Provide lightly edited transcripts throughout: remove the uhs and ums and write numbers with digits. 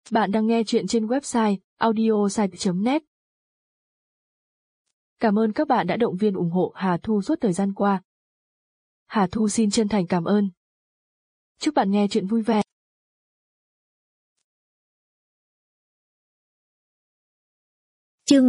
Bạn đang nghe chuyện trên website audiosite.net. Cảm ơn các bạn đã động viên ủng hộ Hà Thu suốt thời gian qua. Hà Thu xin chân thành cảm ơn. Chúc bạn nghe chuyện vui vẻ. Chương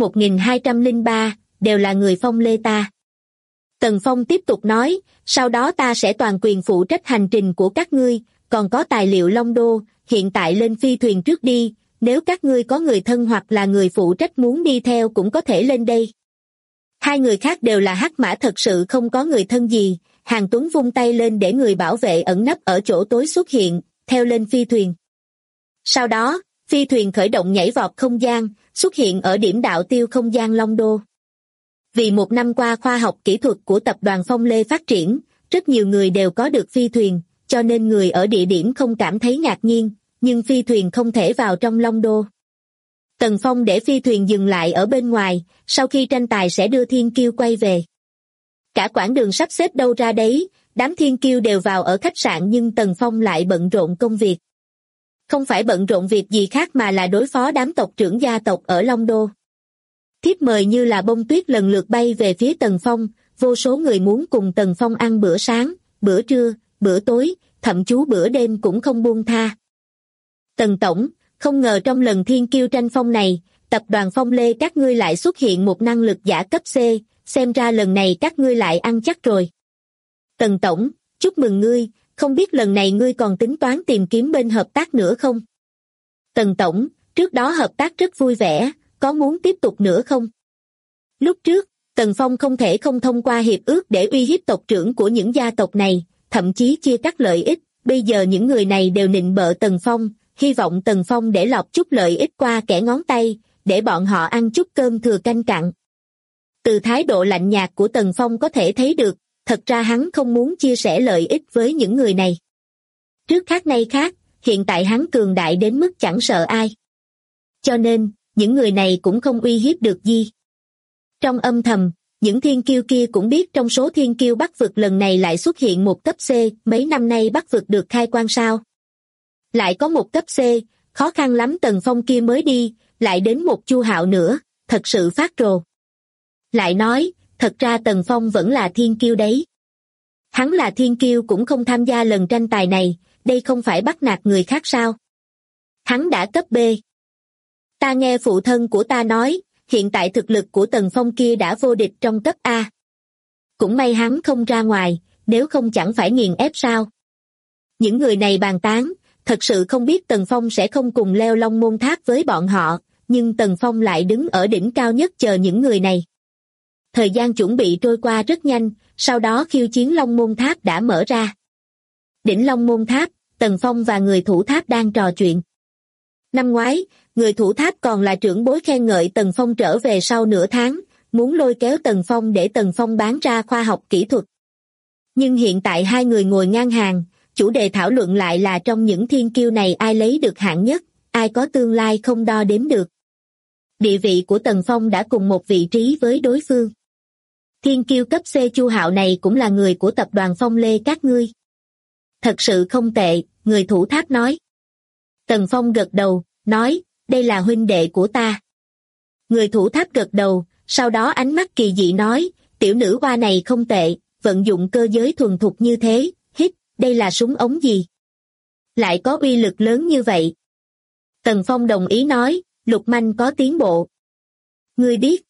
1203, đều là người Phong Lê ta. Tần Phong tiếp tục nói, sau đó ta sẽ toàn quyền phụ trách hành trình của các ngươi, còn có tài liệu Long Đô, hiện tại lên phi thuyền trước đi, nếu các ngươi có người thân hoặc là người phụ trách muốn đi theo cũng có thể lên đây. Hai người khác đều là hắc mã thật sự không có người thân gì, Hàn Tuấn vung tay lên để người bảo vệ ẩn nấp ở chỗ tối xuất hiện, theo lên phi thuyền. Sau đó, phi thuyền khởi động nhảy vọt không gian, xuất hiện ở điểm đạo tiêu không gian Long Đô. Vì một năm qua khoa học kỹ thuật của tập đoàn Phong Lê phát triển, rất nhiều người đều có được phi thuyền, cho nên người ở địa điểm không cảm thấy ngạc nhiên, nhưng phi thuyền không thể vào trong Long Đô. Tần Phong để phi thuyền dừng lại ở bên ngoài, sau khi tranh tài sẽ đưa thiên kiêu quay về. Cả quãng đường sắp xếp đâu ra đấy, đám thiên kiêu đều vào ở khách sạn nhưng Tần Phong lại bận rộn công việc. Không phải bận rộn việc gì khác mà là đối phó đám tộc trưởng gia tộc ở Long Đô. Thiếp mời như là bông tuyết lần lượt bay về phía Tần Phong, vô số người muốn cùng Tần Phong ăn bữa sáng, bữa trưa, bữa tối, thậm chí bữa đêm cũng không buông tha. Tần Tổng, không ngờ trong lần thiên kiêu tranh phong này, tập đoàn Phong Lê các ngươi lại xuất hiện một năng lực giả cấp C, xem ra lần này các ngươi lại ăn chắc rồi. Tần Tổng, chúc mừng ngươi, không biết lần này ngươi còn tính toán tìm kiếm bên hợp tác nữa không? Tần Tổng, trước đó hợp tác rất vui vẻ, có muốn tiếp tục nữa không? Lúc trước, Tần Phong không thể không thông qua hiệp ước để uy hiếp tộc trưởng của những gia tộc này, thậm chí chia cắt lợi ích, bây giờ những người này đều nịnh bợ Tần Phong, hy vọng Tần Phong để lọt chút lợi ích qua kẽ ngón tay, để bọn họ ăn chút cơm thừa canh cặn. Từ thái độ lạnh nhạt của Tần Phong có thể thấy được, thật ra hắn không muốn chia sẻ lợi ích với những người này. Trước khác nay khác, hiện tại hắn cường đại đến mức chẳng sợ ai. Cho nên, những người này cũng không uy hiếp được gì. Trong âm thầm, những thiên kiêu kia cũng biết trong số thiên kiêu Bắc vực lần này lại xuất hiện một cấp C, mấy năm nay Bắc vực được khai quang sao. Lại có một cấp C, khó khăn lắm Tần Phong kia mới đi, lại đến một Chu Hạo nữa, thật sự phát rồ. Lại nói, thật ra Tần Phong vẫn là thiên kiêu đấy. Hắn là thiên kiêu cũng không tham gia lần tranh tài này, đây không phải bắt nạt người khác sao. Hắn đã cấp B. Ta nghe phụ thân của ta nói, hiện tại thực lực của Tần Phong kia đã vô địch trong cấp A. Cũng may hắn không ra ngoài, nếu không chẳng phải nghiền ép sao. Những người này bàn tán, thật sự không biết Tần Phong sẽ không cùng leo Long Môn Tháp với bọn họ, nhưng Tần Phong lại đứng ở đỉnh cao nhất chờ những người này. Thời gian chuẩn bị trôi qua rất nhanh, sau đó khiêu chiến Long Môn Tháp đã mở ra. Đỉnh Long Môn Tháp, Tần Phong và người thủ tháp đang trò chuyện. Năm ngoái, người thủ tháp còn là trưởng bối khen ngợi Tần Phong trở về sau nửa tháng, muốn lôi kéo Tần Phong để Tần Phong bán ra khoa học kỹ thuật. Nhưng hiện tại hai người ngồi ngang hàng, chủ đề thảo luận lại là trong những thiên kiêu này ai lấy được hạng nhất, ai có tương lai không đo đếm được. Địa vị của Tần Phong đã cùng một vị trí với đối phương. Thiên kiêu cấp C Chu Hạo này cũng là người của tập đoàn Phong Lê các ngươi. Thật sự không tệ, người thủ tháp nói. Tần Phong gật đầu, nói, đây là huynh đệ của ta. Người thủ tháp gật đầu, sau đó ánh mắt kỳ dị nói, tiểu nữ hoa này không tệ, vận dụng cơ giới thuần thục như thế, hít, đây là súng ống gì? Lại có uy lực lớn như vậy. Tần Phong đồng ý nói, Lục Manh có tiến bộ. Ngươi biết?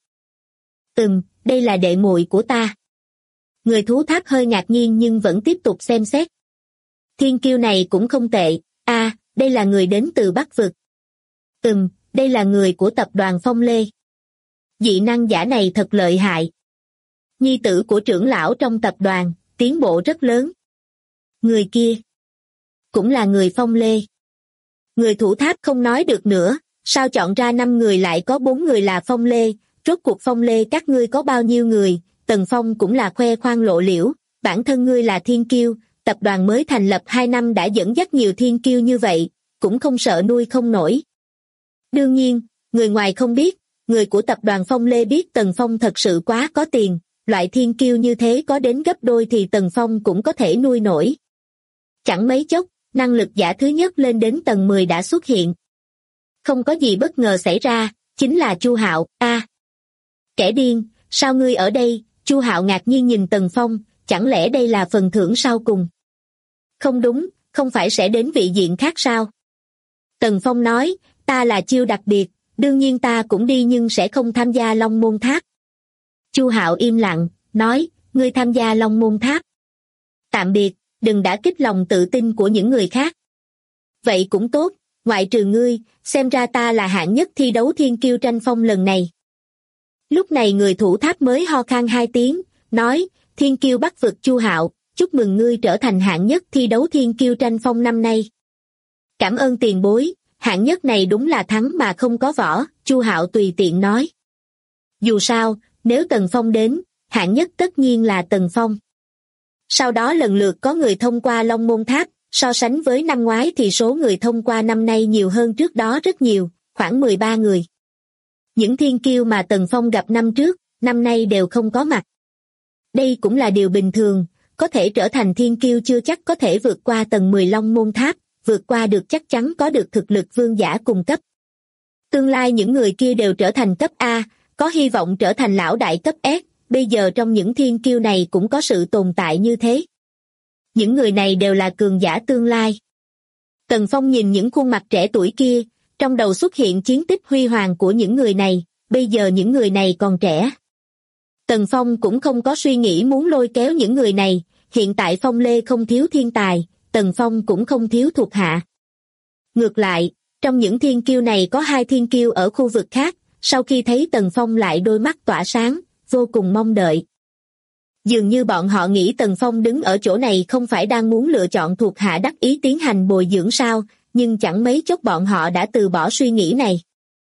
Đây là đệ muội của ta. Người thú tháp hơi ngạc nhiên nhưng vẫn tiếp tục xem xét. Thiên kiêu này cũng không tệ, đây là người đến từ Bắc vực. Đây là người của tập đoàn Phong Lê. Dị năng giả này thật lợi hại. Nhi tử của trưởng lão trong tập đoàn, tiến bộ rất lớn. Người kia cũng là người Phong Lê. Người thủ tháp không nói được nữa, sao chọn ra 5 người lại có 4 người là Phong Lê, rốt cuộc Phong Lê các ngươi có bao nhiêu người? Tần Phong cũng là khoe khoang lộ liễu, bản thân ngươi là thiên kiêu, tập đoàn mới thành lập 2 năm đã dẫn dắt nhiều thiên kiêu như vậy, cũng không sợ nuôi không nổi. Đương nhiên, người ngoài không biết, người của tập đoàn Phong Lê biết Tần Phong thật sự quá có tiền, loại thiên kiêu như thế có đến gấp đôi thì Tần Phong cũng có thể nuôi nổi. Chẳng mấy chốc, năng lực giả thứ nhất lên đến tầng 10 đã xuất hiện. Không có gì bất ngờ xảy ra, chính là Chu Hạo. A, kẻ điên, sao ngươi ở đây? Chu Hạo ngạc nhiên nhìn Tần Phong, chẳng lẽ đây là phần thưởng sau cùng? Không đúng, không phải sẽ đến vị diện khác sao? Tần Phong nói, ta là chiêu đặc biệt, đương nhiên ta cũng đi nhưng sẽ không tham gia Long Môn Tháp. Chu Hạo im lặng, nói, ngươi tham gia Long Môn Tháp. Tạm biệt, đừng đả kích lòng tự tin của những người khác. Vậy cũng tốt, ngoại trừ ngươi, xem ra ta là hạng nhất thi đấu thiên kiêu tranh phong lần này. Lúc này người thủ tháp mới ho khan 2 tiếng, nói, thiên kiêu Bắc vực Chu Hạo, chúc mừng ngươi trở thành hạng nhất thi đấu thiên kiêu tranh phong năm nay. Cảm ơn tiền bối, hạng nhất này đúng là thắng mà không có võ, Chu Hạo tùy tiện nói. Dù sao, nếu Tần Phong đến, hạng nhất tất nhiên là Tần Phong. Sau đó lần lượt có người thông qua Long Môn Tháp, so sánh với năm ngoái thì số người thông qua năm nay nhiều hơn trước đó rất nhiều, khoảng 13 người. Những thiên kiêu mà Tần Phong gặp năm trước, năm nay đều không có mặt. Đây cũng là điều bình thường, có thể trở thành thiên kiêu chưa chắc có thể vượt qua tầng 10 Long Môn Tháp, vượt qua được chắc chắn có được thực lực vương giả cùng cấp. Tương lai những người kia đều trở thành cấp A, có hy vọng trở thành lão đại cấp S, bây giờ trong những thiên kiêu này cũng có sự tồn tại như thế. Những người này đều là cường giả tương lai. Tần Phong nhìn những khuôn mặt trẻ tuổi kia, trong đầu xuất hiện chiến tích huy hoàng của những người này, bây giờ những người này còn trẻ. Tần Phong cũng không có suy nghĩ muốn lôi kéo những người này, hiện tại Phong Lê không thiếu thiên tài, Tần Phong cũng không thiếu thuộc hạ. Ngược lại, trong những thiên kiêu này có 2 thiên kiêu ở khu vực khác, sau khi thấy Tần Phong lại đôi mắt tỏa sáng, vô cùng mong đợi. Dường như bọn họ nghĩ Tần Phong đứng ở chỗ này không phải đang muốn lựa chọn thuộc hạ đắc ý tiến hành bồi dưỡng sao, nhưng chẳng mấy chốc bọn họ đã từ bỏ suy nghĩ này.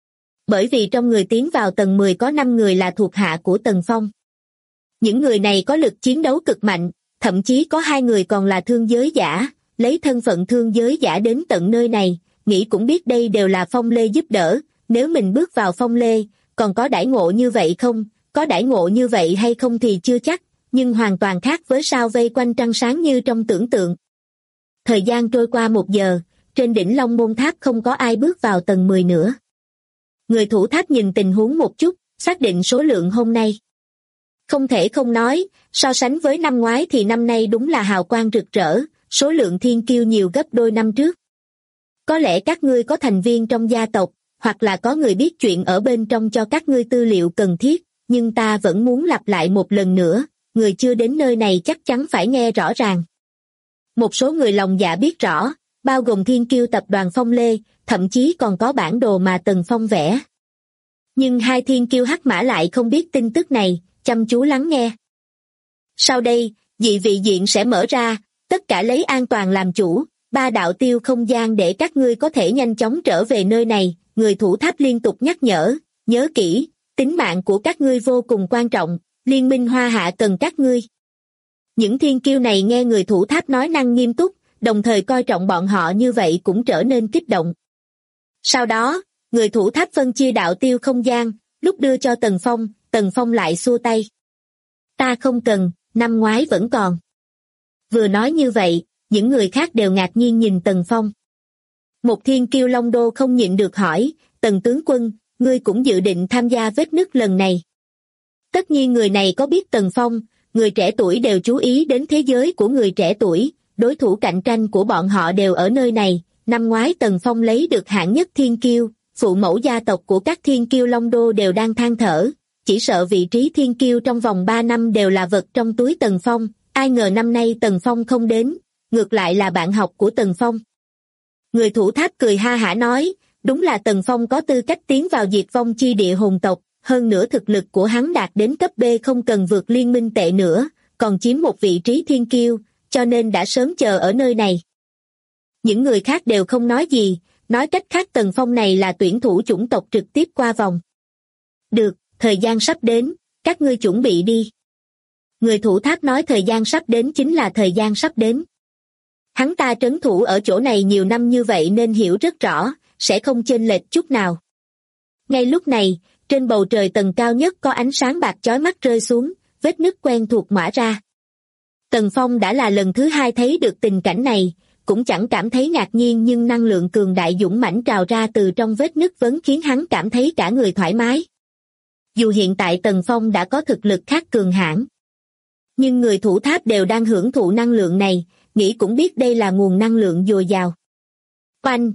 Bởi vì trong người tiến vào tầng 10 có 5 người là thuộc hạ của Tần Phong. Những người này có lực chiến đấu cực mạnh, thậm chí có 2 người còn là thương giới giả, lấy thân phận thương giới giả đến tận nơi này, nghĩ cũng biết đây đều là Phong Lê giúp đỡ, nếu mình bước vào Phong Lê, còn có đãi ngộ như vậy không, có đãi ngộ như vậy hay không thì chưa chắc, nhưng hoàn toàn khác với sao vây quanh trăng sáng như trong tưởng tượng. Thời gian trôi qua 1 giờ, trên đỉnh Long Môn Tháp không có ai bước vào tầng 10 nữa. Người thủ tháp nhìn tình huống một chút, xác định số lượng hôm nay. Không thể không nói, so sánh với năm ngoái thì năm nay đúng là hào quang rực rỡ, số lượng thiên kiêu nhiều gấp đôi năm trước. Có lẽ các ngươi có thành viên trong gia tộc, hoặc là có người biết chuyện ở bên trong cho các ngươi tư liệu cần thiết, nhưng ta vẫn muốn lặp lại một lần nữa, người chưa đến nơi này chắc chắn phải nghe rõ ràng. Một số người lòng dạ biết rõ, bao gồm thiên kiêu tập đoàn Phong Lê, thậm chí còn có bản đồ mà Tần Phong vẽ. Nhưng 2 thiên kiêu hắc mã lại không biết tin tức này, chăm chú lắng nghe. Sau đây, dị vị diện sẽ mở ra, tất cả lấy an toàn làm chủ, 3 đạo tiêu không gian để các ngươi có thể nhanh chóng trở về nơi này, người thủ tháp liên tục nhắc nhớ kỹ, tính mạng của các ngươi vô cùng quan trọng, Liên minh Hoa Hạ cần các ngươi. Những thiên kiêu này nghe người thủ tháp nói năng nghiêm túc, đồng thời coi trọng bọn họ như vậy cũng trở nên kích động. Sau đó, người thủ tháp phân chia đạo tiêu không gian, lúc đưa cho Tần Phong lại xua tay. Ta không cần, năm ngoái vẫn còn. Vừa nói như vậy, những người khác đều ngạc nhiên nhìn Tần Phong. Một thiên kiêu Long Đô không nhịn được hỏi, Tần tướng quân, ngươi cũng dự định tham gia vết nứt lần này. Tất nhiên người này có biết Tần Phong, người trẻ tuổi đều chú ý đến thế giới của người trẻ tuổi, đối thủ cạnh tranh của bọn họ đều ở nơi này, năm ngoái Tần Phong lấy được hạng nhất thiên kiêu, phụ mẫu gia tộc của các thiên kiêu Long Đô đều đang than thở, chỉ sợ vị trí thiên kiêu trong vòng 3 năm đều là vật trong túi Tần Phong, ai ngờ năm nay Tần Phong không đến, ngược lại là bạn học của Tần Phong. Người thủ tháp cười ha hả nói, đúng là Tần Phong có tư cách tiến vào diệt vong chi địa hồn tộc, hơn nữa thực lực của hắn đạt đến cấp B không cần vượt liên minh tệ nữa, còn chiếm một vị trí thiên kiêu, cho nên đã sớm chờ ở nơi này. Những người khác đều không nói gì, nói cách khác Tần Phong này là tuyển thủ chủng tộc trực tiếp qua vòng. Được, thời gian sắp đến, các ngươi chuẩn bị đi. Người thủ tháp nói thời gian sắp đến chính là thời gian sắp đến. Hắn ta trấn thủ ở chỗ này nhiều năm như vậy nên hiểu rất rõ, sẽ không chênh lệch chút nào. Ngay lúc này, trên bầu trời tầng cao nhất có ánh sáng bạc chói mắt rơi xuống, vết nứt quen thuộc mở ra. Tần Phong đã là lần thứ 2 thấy được tình cảnh này, cũng chẳng cảm thấy ngạc nhiên, nhưng năng lượng cường đại dũng mãnh trào ra từ trong vết nứt vấn khiến hắn cảm thấy cả người thoải mái. Dù hiện tại Tần Phong đã có thực lực khác cường hãn, nhưng người thủ tháp đều đang hưởng thụ năng lượng này, nghĩ cũng biết đây là nguồn năng lượng dồi dào. Oanh!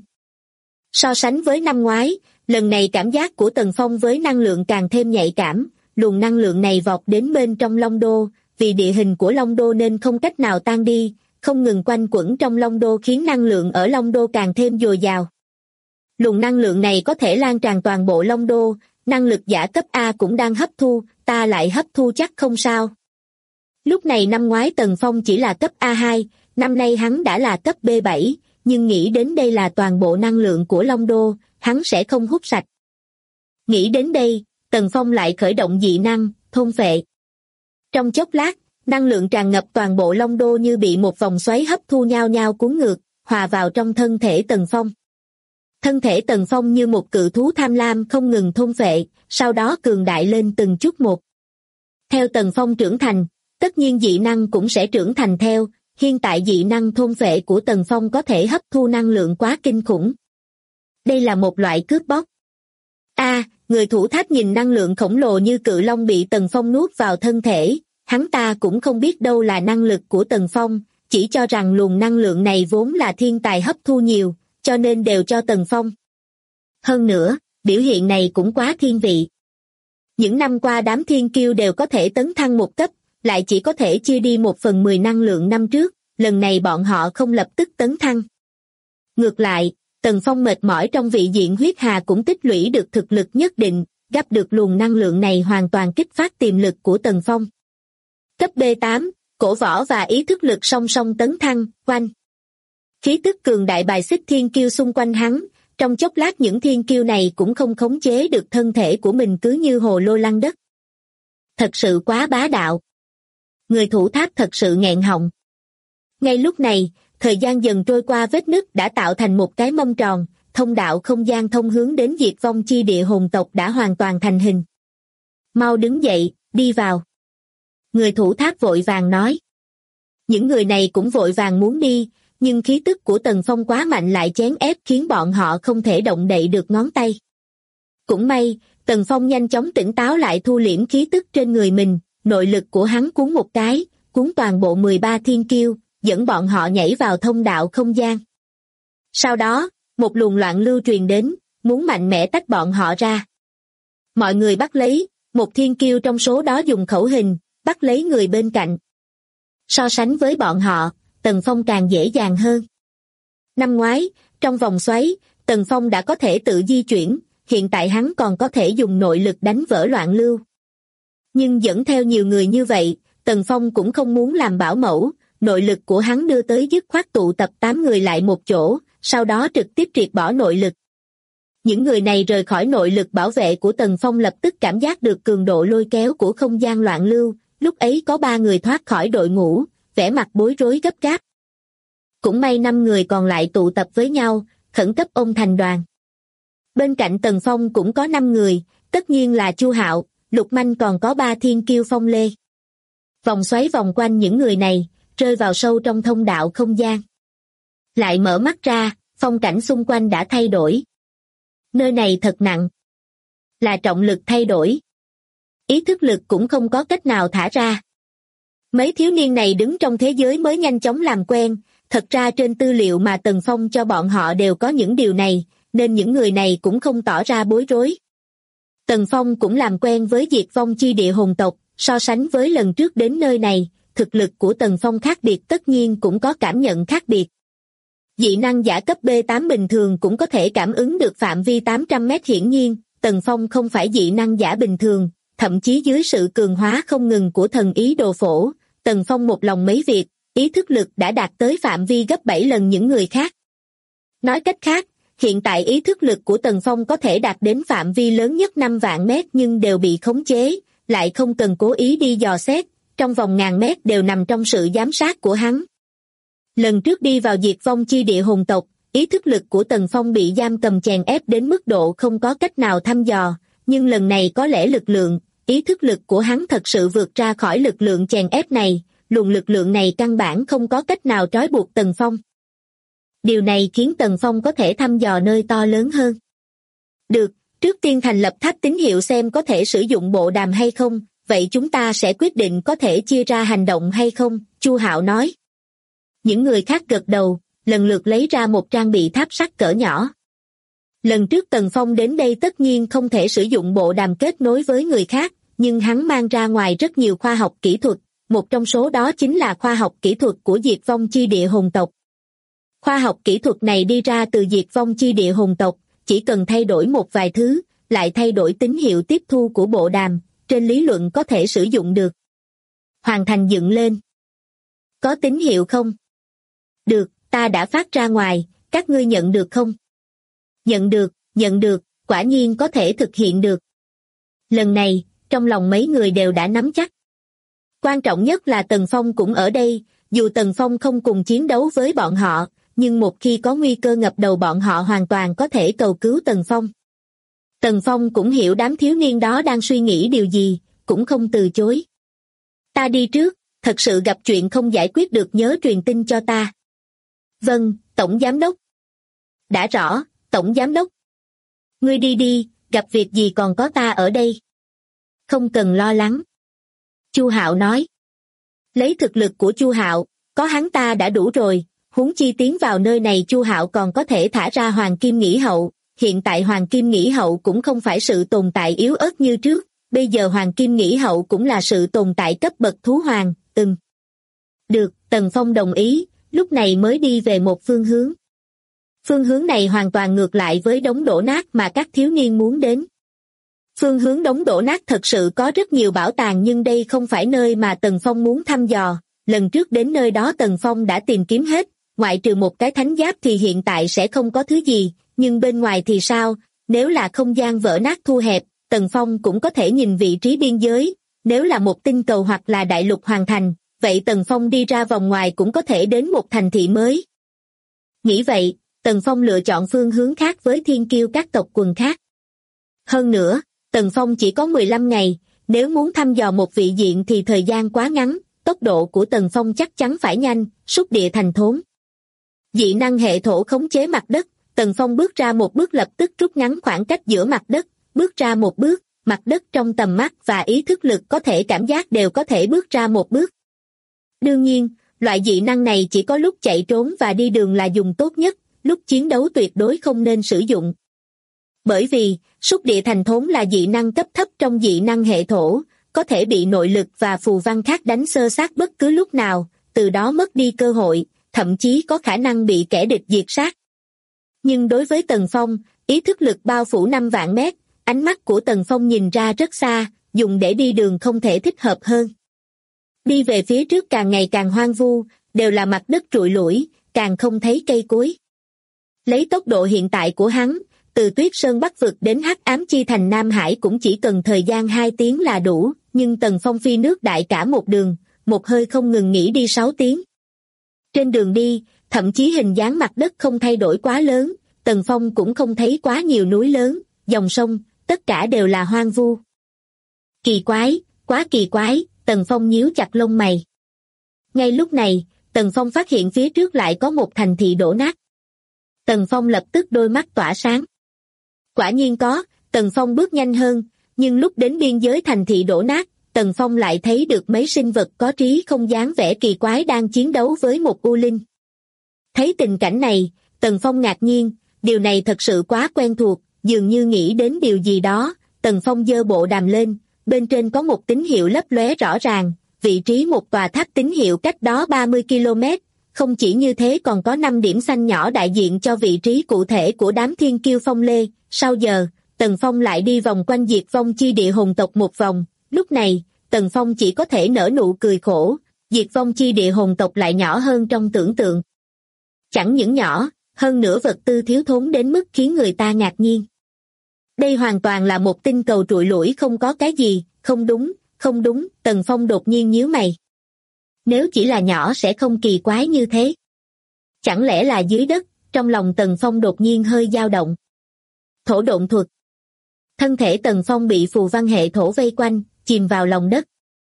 So sánh với năm ngoái, lần này cảm giác của Tần Phong với năng lượng càng thêm nhạy cảm, luồng năng lượng này vọt đến bên trong Long Đô, vì địa hình của Long Đô nên không cách nào tan đi, không ngừng quanh quẩn trong Long Đô khiến năng lượng ở Long Đô càng thêm dồi dào. Luồng năng lượng này có thể lan tràn toàn bộ Long Đô, năng lực giả cấp A cũng đang hấp thu, ta lại hấp thu chắc không sao. Lúc này năm ngoái Tần Phong chỉ là cấp A2, năm nay hắn đã là cấp B7, nhưng nghĩ đến đây là toàn bộ năng lượng của Long Đô, hắn sẽ không hút sạch. Nghĩ đến đây, Tần Phong lại khởi động dị năng, thôn phệ. Trong chốc lát, năng lượng tràn ngập toàn bộ Long Đô như bị một vòng xoáy hấp thu nhao nhao cuốn ngược, hòa vào trong thân thể Tần Phong. Thân thể Tần Phong như một cự thú tham lam không ngừng thôn phệ, sau đó cường đại lên từng chút một. Theo Tần Phong trưởng thành, tất nhiên dị năng cũng sẽ trưởng thành theo, hiện tại dị năng thôn phệ của Tần Phong có thể hấp thu năng lượng quá kinh khủng. Đây là một loại cướp bóc. Người thủ tháp nhìn năng lượng khổng lồ như cự long bị Tần Phong nuốt vào thân thể, hắn ta cũng không biết đâu là năng lực của Tần Phong, chỉ cho rằng luồng năng lượng này vốn là thiên tài hấp thu nhiều, cho nên đều cho Tần Phong. Hơn nữa, biểu hiện này cũng quá thiên vị. Những năm qua đám thiên kiêu đều có thể tấn thăng một cấp, lại chỉ có thể chia đi 1/10 năng lượng năm trước, lần này bọn họ không lập tức tấn thăng. Ngược lại, Tần Phong mệt mỏi trong vị diện huyết hà cũng tích lũy được thực lực nhất định, gấp được luồng năng lượng này hoàn toàn kích phát tiềm lực của Tần Phong. Cấp B8, cổ võ và ý thức lực song song tấn thăng, oanh. Khí tức cường đại bài xích thiên kiêu xung quanh hắn, trong chốc lát những thiên kiêu này cũng không khống chế được thân thể của mình cứ như hồ lô lăn đất. Thật sự quá bá đạo. Người thủ tháp thật sự nghẹn họng. Ngay lúc này, thời gian dần trôi qua, vết nứt đã tạo thành một cái mâm tròn, thông đạo không gian thông hướng đến diệt vong chi địa hồn tộc đã hoàn toàn thành hình. Mau đứng dậy, đi vào. Người thủ tháp vội vàng nói. Những người này cũng vội vàng muốn đi, nhưng khí tức của Tần Phong quá mạnh lại chèn ép khiến bọn họ không thể động đậy được ngón tay. Cũng may, Tần Phong nhanh chóng tỉnh táo lại thu liễm khí tức trên người mình, nội lực của hắn cuốn một cái, cuốn toàn bộ 13 thiên kiêu, dẫn bọn họ nhảy vào thông đạo không gian. Sau đó, một luồng loạn lưu truyền đến, muốn mạnh mẽ tách bọn họ ra. Mọi người bắt lấy, một thiên kiêu trong số đó dùng khẩu hình, bắt lấy người bên cạnh. So sánh với bọn họ, Tần Phong càng dễ dàng hơn. Năm ngoái, trong vòng xoáy, Tần Phong đã có thể tự di chuyển, hiện tại hắn còn có thể dùng nội lực đánh vỡ loạn lưu. Nhưng dẫn theo nhiều người như vậy, Tần Phong cũng không muốn làm bảo mẫu, nội lực của hắn đưa tới dứt khoát tụ tập 8 người lại một chỗ, sau đó trực tiếp triệt bỏ nội lực. Những người này rời khỏi nội lực bảo vệ của Tần Phong lập tức cảm giác được cường độ lôi kéo của không gian loạn lưu, lúc ấy có 3 người thoát khỏi đội ngũ, vẻ mặt bối rối gấp gáp. Cũng may 5 người còn lại tụ tập với nhau, khẩn cấp ôm thành đoàn. Bên cạnh Tần Phong cũng có 5 người, tất nhiên là Chu Hạo, Lục Manh, còn có 3 thiên kiêu phong lê. Vòng xoáy vòng quanh những người này, rơi vào sâu trong thông đạo không gian. Lại mở mắt ra, phong cảnh xung quanh đã thay đổi. Nơi này thật nặng. Là trọng lực thay đổi. Ý thức lực cũng không có cách nào thả ra. Mấy thiếu niên này đứng trong thế giới mới nhanh chóng làm quen, thật ra trên tư liệu mà Tần Phong cho bọn họ đều có những điều này, nên những người này cũng không tỏ ra bối rối. Tần Phong cũng làm quen với diệt vong chi địa hồn tộc, so sánh với lần trước đến nơi này, thực lực của Tần Phong khác biệt, tất nhiên cũng có cảm nhận khác biệt. Dị năng giả cấp B8 bình thường cũng có thể cảm ứng được phạm vi 800 mét, hiển nhiên, Tần Phong không phải dị năng giả bình thường, thậm chí dưới sự cường hóa không ngừng của thần ý đồ phổ, Tần Phong một lòng mấy việc, ý thức lực đã đạt tới phạm vi gấp 7 lần những người khác. Nói cách khác, hiện tại ý thức lực của Tần Phong có thể đạt đến phạm vi lớn nhất 5 vạn mét nhưng đều bị khống chế, lại không cần cố ý đi dò xét, trong vòng ngàn mét đều nằm trong sự giám sát của hắn. Lần trước đi vào diệt vong chi địa hồn tộc, ý thức lực của Tần Phong bị giam cầm chèn ép đến mức độ không có cách nào thăm dò, nhưng lần này có lẽ ý thức lực của hắn thật sự vượt ra khỏi lực lượng chèn ép này, luồng lực lượng này căn bản không có cách nào trói buộc Tần Phong. Điều này khiến Tần Phong có thể thăm dò nơi to lớn hơn. Được, trước tiên thành lập tháp tín hiệu xem có thể sử dụng bộ đàm hay không, vậy chúng ta sẽ quyết định có thể chia ra hành động hay không, Chu Hạo nói. Những người khác gật đầu, lần lượt lấy ra một trang bị tháp sắt cỡ nhỏ. Lần trước Tần Phong đến đây tất nhiên không thể sử dụng bộ đàm kết nối với người khác, nhưng hắn mang ra ngoài rất nhiều khoa học kỹ thuật, một trong số đó chính là khoa học kỹ thuật của diệt vong chi địa hồn tộc. Khoa học kỹ thuật này đi ra từ diệt vong chi địa hồn tộc, chỉ cần thay đổi một vài thứ, lại thay đổi tín hiệu tiếp thu của bộ đàm, trên lý luận có thể sử dụng được. Hoàn thành dựng lên. Có tín hiệu không? Được, ta đã phát ra ngoài, các ngươi nhận được không? Nhận được, quả nhiên có thể thực hiện được. Lần này, trong lòng mấy người đều đã nắm chắc. Quan trọng nhất là Tần Phong cũng ở đây, dù Tần Phong không cùng chiến đấu với bọn họ, nhưng một khi có nguy cơ ngập đầu bọn họ hoàn toàn có thể cầu cứu Tần Phong. Tần Phong cũng hiểu đám thiếu niên đó đang suy nghĩ điều gì, cũng không từ chối. Ta đi trước, thật sự gặp chuyện không giải quyết được nhớ truyền tin cho ta. Vâng, Tổng Giám đốc. Đã rõ, Tổng Giám đốc. Ngươi đi đi, gặp việc gì còn có ta ở đây. Không cần lo lắng. Chu Hạo nói. Lấy thực lực của Chu Hạo, có hắn ta đã đủ rồi, huống chi tiến vào nơi này Chu Hạo còn có thể thả ra Hoàng Kim Nghỉ Hậu. Hiện tại Hoàng Kim Nghỉ Hậu cũng không phải sự tồn tại yếu ớt như trước, bây giờ Hoàng Kim Nghỉ Hậu cũng là sự tồn tại cấp bậc thú hoàng, Được, Tần Phong đồng ý, lúc này mới đi về một phương hướng. Phương hướng này hoàn toàn ngược lại với đống đổ nát mà các thiếu niên muốn đến. Phương hướng đống đổ nát thật sự có rất nhiều bảo tàng nhưng đây không phải nơi mà Tần Phong muốn thăm dò, lần trước đến nơi đó Tần Phong đã tìm kiếm hết, ngoại trừ một cái thánh giáp thì hiện tại sẽ không có thứ gì, nhưng bên ngoài thì sao, nếu là không gian vỡ nát thu hẹp, Tần Phong cũng có thể nhìn vị trí biên giới, nếu là một tinh cầu hoặc là đại lục hoàn thành, vậy Tần Phong đi ra vòng ngoài cũng có thể đến một thành thị mới. Nghĩ vậy, Tần Phong lựa chọn phương hướng khác với thiên kiêu các tộc quần khác. Hơn nữa, Tần Phong chỉ có 15 ngày, nếu muốn thăm dò một vị diện thì thời gian quá ngắn, tốc độ của Tần Phong chắc chắn phải nhanh, xúc địa thành thốn. Dị năng hệ thổ khống chế mặt đất, Tần Phong bước ra một bước lập tức rút ngắn khoảng cách giữa mặt đất, bước ra một bước, mặt đất trong tầm mắt và ý thức lực có thể cảm giác đều có thể bước ra một bước. Đương nhiên, loại dị năng này chỉ có lúc chạy trốn và đi đường là dùng tốt nhất, lúc chiến đấu tuyệt đối không nên sử dụng. Bởi vì, xúc địa thành thốn là dị năng cấp thấp trong dị năng hệ thổ, có thể bị nội lực và phù văn khác đánh xơ xác bất cứ lúc nào, từ đó mất đi cơ hội, thậm chí có khả năng bị kẻ địch diệt sát. Nhưng đối với Tần Phong, ý thức lực bao phủ 5 vạn mét, ánh mắt của Tần Phong nhìn ra rất xa, dùng để đi đường không thể thích hợp hơn. Đi về phía trước càng ngày càng hoang vu, đều là mặt đất trụi lủi, càng không thấy cây cối. Lấy tốc độ hiện tại của hắn, từ Tuyết Sơn Bắc Vực đến Hắc Ám Chi Thành Nam Hải cũng chỉ cần thời gian 2 tiếng là đủ, nhưng Tần Phong phi nước đại cả một đường, một hơi không ngừng nghỉ đi 6 tiếng. Trên đường đi, thậm chí hình dáng mặt đất không thay đổi quá lớn, Tần Phong cũng không thấy quá nhiều núi lớn, dòng sông, tất cả đều là hoang vu. Kỳ quái, quá kỳ quái, Tần Phong nhíu chặt lông mày. Ngay lúc này, Tần Phong phát hiện phía trước lại có một thành thị đổ nát. Tần Phong lập tức đôi mắt tỏa sáng. Quả nhiên có, Tần Phong bước nhanh hơn, nhưng lúc đến biên giới thành thị đổ nát, Tần Phong lại thấy được mấy sinh vật có trí không dáng vẻ kỳ quái đang chiến đấu với một u linh. Thấy tình cảnh này, Tần Phong ngạc nhiên, điều này thật sự quá quen thuộc, dường như nghĩ đến điều gì đó, Tần Phong giơ bộ đàm lên, bên trên có một tín hiệu lấp lóe rõ ràng, vị trí một tòa tháp tín hiệu cách đó 30 km, không chỉ như thế còn có 5 điểm xanh nhỏ đại diện cho vị trí cụ thể của đám thiên kiêu phong lê. Sau giờ, Tần Phong lại đi vòng quanh diệt vong chi địa hồn tộc một vòng, lúc này, Tần Phong chỉ có thể nở nụ cười khổ, diệt vong chi địa hồn tộc lại nhỏ hơn trong tưởng tượng. Chẳng những nhỏ, hơn nữa vật tư thiếu thốn đến mức khiến người ta ngạc nhiên. Đây hoàn toàn là một tinh cầu trụi lủi không có cái gì, không đúng, Tần Phong đột nhiên nhíu mày. Nếu chỉ là nhỏ sẽ không kỳ quái như thế. Chẳng lẽ là dưới đất, trong lòng Tần Phong đột nhiên hơi dao động. Thổ độn thuật. Thân thể Tần Phong bị phù văn hệ thổ vây quanh, chìm vào lòng đất.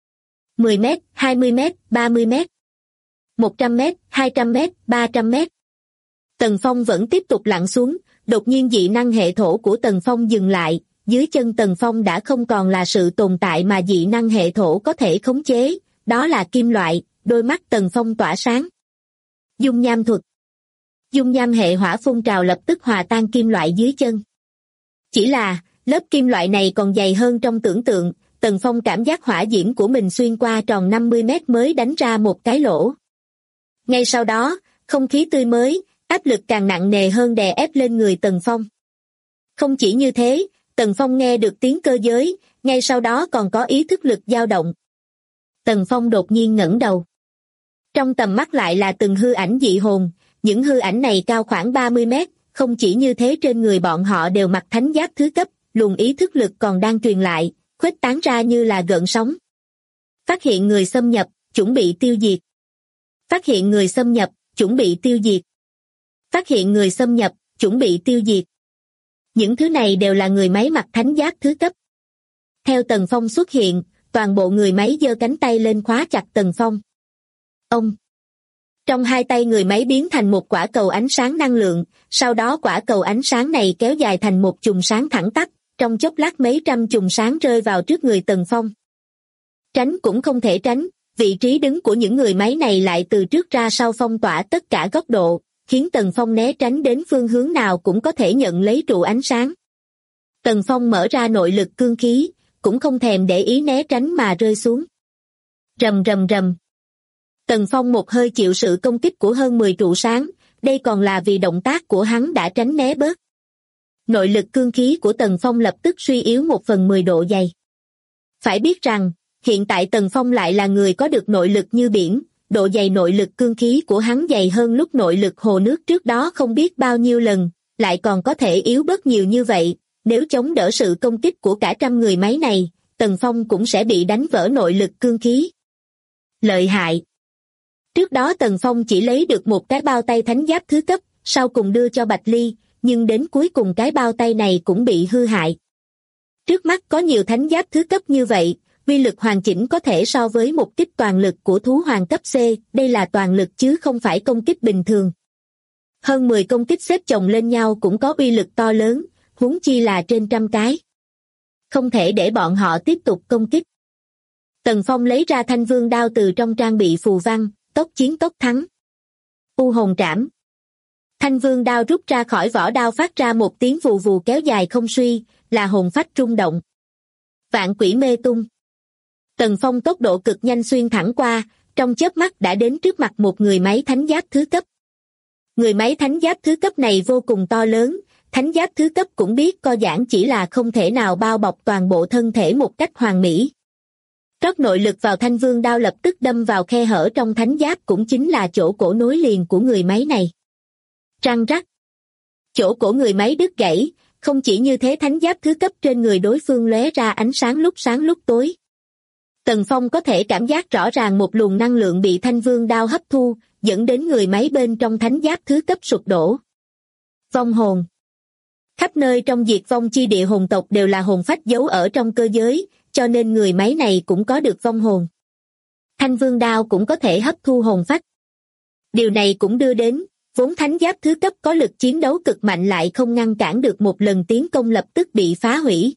10 mét, 20 mét, 30 mét. 100 mét, 200 mét, 300 mét. Tần Phong vẫn tiếp tục lặn xuống, đột nhiên dị năng hệ thổ của Tần Phong dừng lại, dưới chân Tần Phong đã không còn là sự tồn tại mà dị năng hệ thổ có thể khống chế, đó là kim loại, đôi mắt Tần Phong tỏa sáng. Dung nham thuật. Dung nham hệ hỏa phun trào lập tức hòa tan kim loại dưới chân. Chỉ là, lớp kim loại này còn dày hơn trong tưởng tượng, Tần Phong cảm giác hỏa diễm của mình xuyên qua tròn 50 mét mới đánh ra một cái lỗ. Ngay sau đó, không khí tươi mới, áp lực càng nặng nề hơn đè ép lên người Tần Phong. Không chỉ như thế, Tần Phong nghe được tiếng cơ giới, ngay sau đó còn có ý thức lực dao động. Tần Phong đột nhiên ngẩng đầu. Trong tầm mắt lại là từng hư ảnh dị hồn, những hư ảnh này cao khoảng 30 mét, không chỉ như thế trên người bọn họ đều mặc thánh giáp thứ cấp, luồng ý thức lực còn đang truyền lại, khuếch tán ra như là gợn sóng. Phát hiện người xâm nhập, chuẩn bị tiêu diệt. Phát hiện người xâm nhập, chuẩn bị tiêu diệt. Phát hiện người xâm nhập, chuẩn bị tiêu diệt. Những thứ này đều là người máy mặc thánh giáp thứ cấp. Theo Tần Phong xuất hiện, toàn bộ người máy giơ cánh tay lên khóa chặt Tần Phong. Ông! Trong hai tay người máy biến thành một quả cầu ánh sáng năng lượng, sau đó quả cầu ánh sáng này kéo dài thành một chùm sáng thẳng tắp, trong chốc lát mấy trăm chùm sáng rơi vào trước người Tần Phong. Tránh cũng không thể tránh, vị trí đứng của những người máy này lại từ trước ra sau phong tỏa tất cả góc độ, khiến Tần Phong né tránh đến phương hướng nào cũng có thể nhận lấy trụ ánh sáng. Tần Phong mở ra nội lực cương khí, cũng không thèm để ý né tránh mà rơi xuống. Rầm rầm rầm. Tần Phong một hơi chịu sự công kích của hơn 10 trụ sáng, đây còn là vì động tác của hắn đã tránh né bớt. Nội lực cương khí của Tần Phong lập tức suy yếu 1/10 độ dày. Phải biết rằng, hiện tại Tần Phong lại là người có được nội lực như biển, độ dày nội lực cương khí của hắn dày hơn lúc nội lực hồ nước trước đó không biết bao nhiêu lần, lại còn có thể yếu bớt nhiều như vậy, nếu chống đỡ sự công kích của cả trăm người máy này, Tần Phong cũng sẽ bị đánh vỡ nội lực cương khí. Lợi hại! Trước đó Tần Phong chỉ lấy được một cái bao tay thánh giáp thứ cấp, sau cùng đưa cho Bạch Ly, nhưng đến cuối cùng cái bao tay này cũng bị hư hại. Trước mắt có nhiều thánh giáp thứ cấp như vậy, uy lực hoàn chỉnh có thể so với một kích toàn lực của thú hoàng cấp C, đây là toàn lực chứ không phải công kích bình thường. Hơn 10 công kích xếp chồng lên nhau cũng có uy lực to lớn, huống chi là trên trăm cái. Không thể để bọn họ tiếp tục công kích. Tần Phong lấy ra thanh vương đao từ trong trang bị phù văn, tốc chiến tốc thắng. U hồn trảm. Thanh vương đao rút ra khỏi vỏ đao phát ra một tiếng vù vù kéo dài không suy, là hồn phách rung động. Vạn quỷ mê tung. Tần Phong tốc độ cực nhanh xuyên thẳng qua, trong chớp mắt đã đến trước mặt một người máy thánh giáp thứ cấp. Người máy thánh giáp thứ cấp này vô cùng to lớn, thánh giáp thứ cấp cũng biết co giãn chỉ là không thể nào bao bọc toàn bộ thân thể một cách hoàn mỹ. Rót nội lực vào thanh vương đao lập tức đâm vào khe hở trong thánh giáp cũng chính là chỗ cổ nối liền của người máy này. Răng rắc. Chỗ cổ người máy đứt gãy, không chỉ như thế thánh giáp thứ cấp trên người đối phương lóe ra ánh sáng lúc tối. Tần Phong có thể cảm giác rõ ràng một luồng năng lượng bị thanh vương đao hấp thu, dẫn đến người máy bên trong thánh giáp thứ cấp sụp đổ. Vong hồn. Khắp nơi trong diệt vong chi địa hồn tộc đều là hồn phách giấu ở trong cơ giới, cho nên người máy này cũng có được vong hồn. Thanh vương đao cũng có thể hấp thu hồn phách. Điều này cũng đưa đến, vốn thánh giáp thứ cấp có lực chiến đấu cực mạnh lại không ngăn cản được một lần tiến công lập tức bị phá hủy.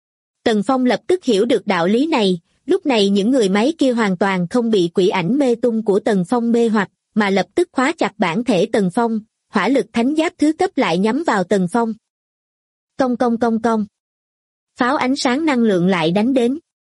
Tần Phong lập tức hiểu được đạo lý này, lúc này những người máy kia hoàn toàn không bị quỷ ảnh mê tung của Tần Phong mê hoặc, mà lập tức khóa chặt bản thể Tần Phong, hỏa lực thánh giáp thứ cấp lại nhắm vào Tần Phong. Cong cong cong cong. Pháo ánh sáng năng lượng lại đánh đến.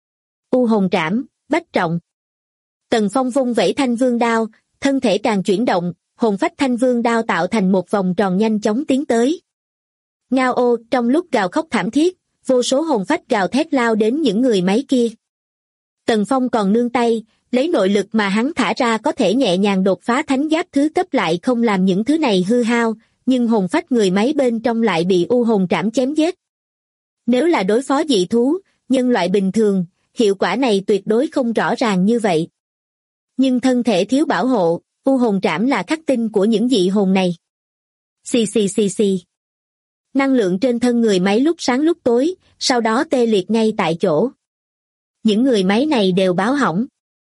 U hồn trảm, bách trọng. Tần Phong vung vẩy thanh vương đao, thân thể càng chuyển động, hồn phách thanh vương đao tạo thành một vòng tròn nhanh chóng tiến tới. Ngao ô, trong lúc gào khóc thảm thiết, vô số hồn phách gào thét lao đến những người máy kia. Tần Phong còn nương tay, lấy nội lực mà hắn thả ra có thể nhẹ nhàng đột phá thánh giáp thứ cấp lại không làm những thứ này hư hao, nhưng hồn phách người máy bên trong lại bị u hồn trảm chém giết. Nếu là đối phó dị thú, nhân loại bình thường, hiệu quả này tuyệt đối không rõ ràng như vậy. Nhưng thân thể thiếu bảo hộ, u hồn trảm là khắc tinh của những dị hồn này. Xì xì xì xì. Năng lượng trên thân người máy lúc sáng lúc tối, sau đó tê liệt ngay tại chỗ. Những người máy này đều báo hỏng.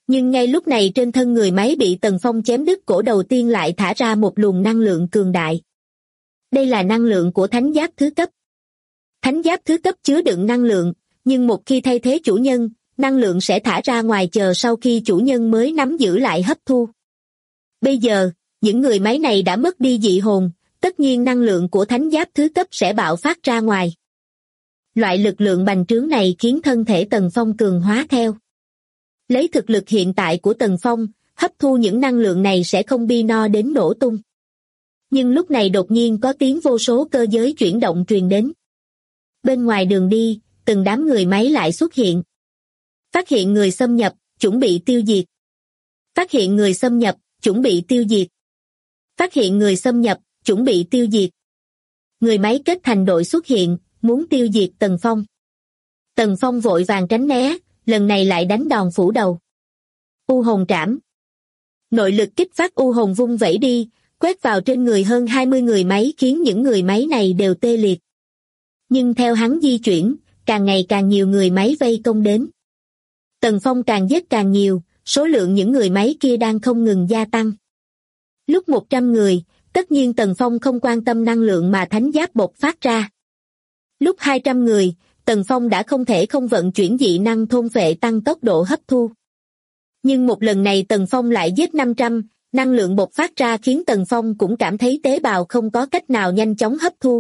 Nhưng ngay lúc này trên thân người máy bị Tần Phong chém đứt cổ đầu tiên lại thả ra một luồng năng lượng cường đại. Đây là năng lượng của thánh giáp thứ cấp. Thánh giáp thứ cấp chứa đựng năng lượng, nhưng một khi thay thế chủ nhân, năng lượng sẽ thả ra ngoài chờ sau khi chủ nhân mới nắm giữ lại hấp thu. Bây giờ, những người máy này đã mất đi dị hồn, tất nhiên năng lượng của thánh giáp thứ cấp sẽ bạo phát ra ngoài. Loại lực lượng bành trướng này khiến thân thể Tần Phong cường hóa theo. Lấy thực lực hiện tại của Tần Phong, hấp thu những năng lượng này sẽ không bi no đến nổ tung. Nhưng lúc này đột nhiên có tiếng vô số cơ giới chuyển động truyền đến. Bên ngoài đường đi, từng đám người máy lại xuất hiện. Phát hiện người xâm nhập, chuẩn bị tiêu diệt. Phát hiện người xâm nhập, chuẩn bị tiêu diệt. Phát hiện người xâm nhập, chuẩn bị tiêu diệt. Người máy kết thành đội xuất hiện, muốn tiêu diệt Tần Phong. Tần Phong vội vàng tránh né, lần này lại đánh đòn phủ đầu. U hồn trảm. Nội lực kích phát u hồn vung vẩy đi, quét vào trên người hơn 20 người máy khiến những người máy này đều tê liệt. Nhưng theo hắn di chuyển, càng ngày càng nhiều người máy vây công đến. Tần Phong càng giết càng nhiều, số lượng những người máy kia đang không ngừng gia tăng. Lúc 100 người, tất nhiên Tần Phong không quan tâm năng lượng mà thánh giáp bộc phát ra. Lúc 200 người, Tần Phong đã không thể không vận chuyển dị năng thôn phệ tăng tốc độ hấp thu. Nhưng một lần này Tần Phong lại giết 500, năng lượng bộc phát ra khiến Tần Phong cũng cảm thấy tế bào không có cách nào nhanh chóng hấp thu.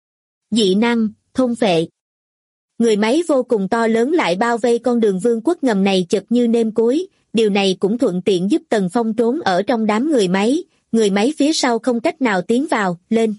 Dị năng, thôn phệ. Người máy vô cùng to lớn lại bao vây con đường vương quốc ngầm này chật như nêm cối, điều này cũng thuận tiện giúp Tần Phong trốn ở trong đám người máy phía sau không cách nào tiến vào, lên.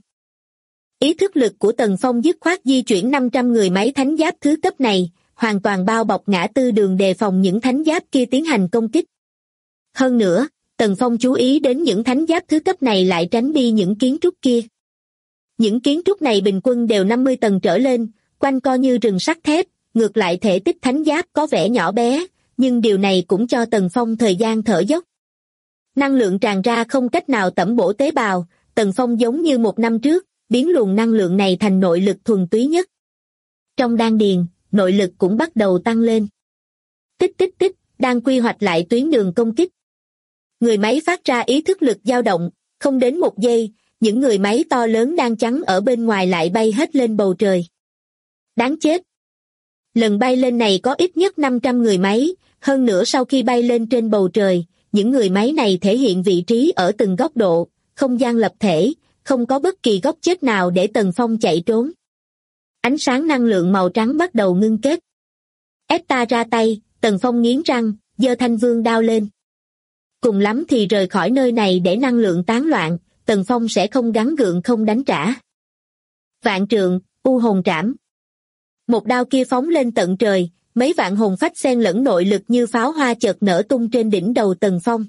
Ý thức lực của Tần Phong dứt khoát di chuyển 500 người máy thánh giáp thứ cấp này, hoàn toàn bao bọc ngã tư đường đề phòng những thánh giáp kia tiến hành công kích. Hơn nữa, Tần Phong chú ý đến những thánh giáp thứ cấp này lại tránh đi những kiến trúc kia. Những kiến trúc này bình quân đều 50 tầng trở lên, quanh co như rừng sắt thép, ngược lại thể tích thánh giáp có vẻ nhỏ bé, nhưng điều này cũng cho Tần Phong thời gian thở dốc. Năng lượng tràn ra không cách nào tẩm bổ tế bào, Tần Phong giống như một năm trước, biến luồng năng lượng này thành nội lực thuần túy nhất. Trong đan điền, nội lực cũng bắt đầu tăng lên. Tích tích tích, đang quy hoạch lại tuyến đường công kích. Người máy phát ra ý thức lực dao động, không đến một giây, những người máy to lớn đang chắn ở bên ngoài lại bay hết lên bầu trời. Đáng chết! Lần bay lên này có ít nhất 500 người máy, hơn nữa sau khi bay lên trên bầu trời, những người máy này thể hiện vị trí ở từng góc độ, không gian lập thể, không có bất kỳ góc chết nào để Tần Phong chạy trốn. Ánh sáng năng lượng màu trắng bắt đầu ngưng kết. Ép ta ra tay, Tần Phong nghiến răng, giơ thanh vương đao lên. Cùng lắm thì rời khỏi nơi này để năng lượng tán loạn, Tần Phong sẽ không gắng gượng không đánh trả. Vạn trượng, u hồn trảm. Một đao kia phóng lên tận trời, mấy vạn hồn phách xen lẫn nội lực như pháo hoa chợt nở tung trên đỉnh đầu Tần Phong.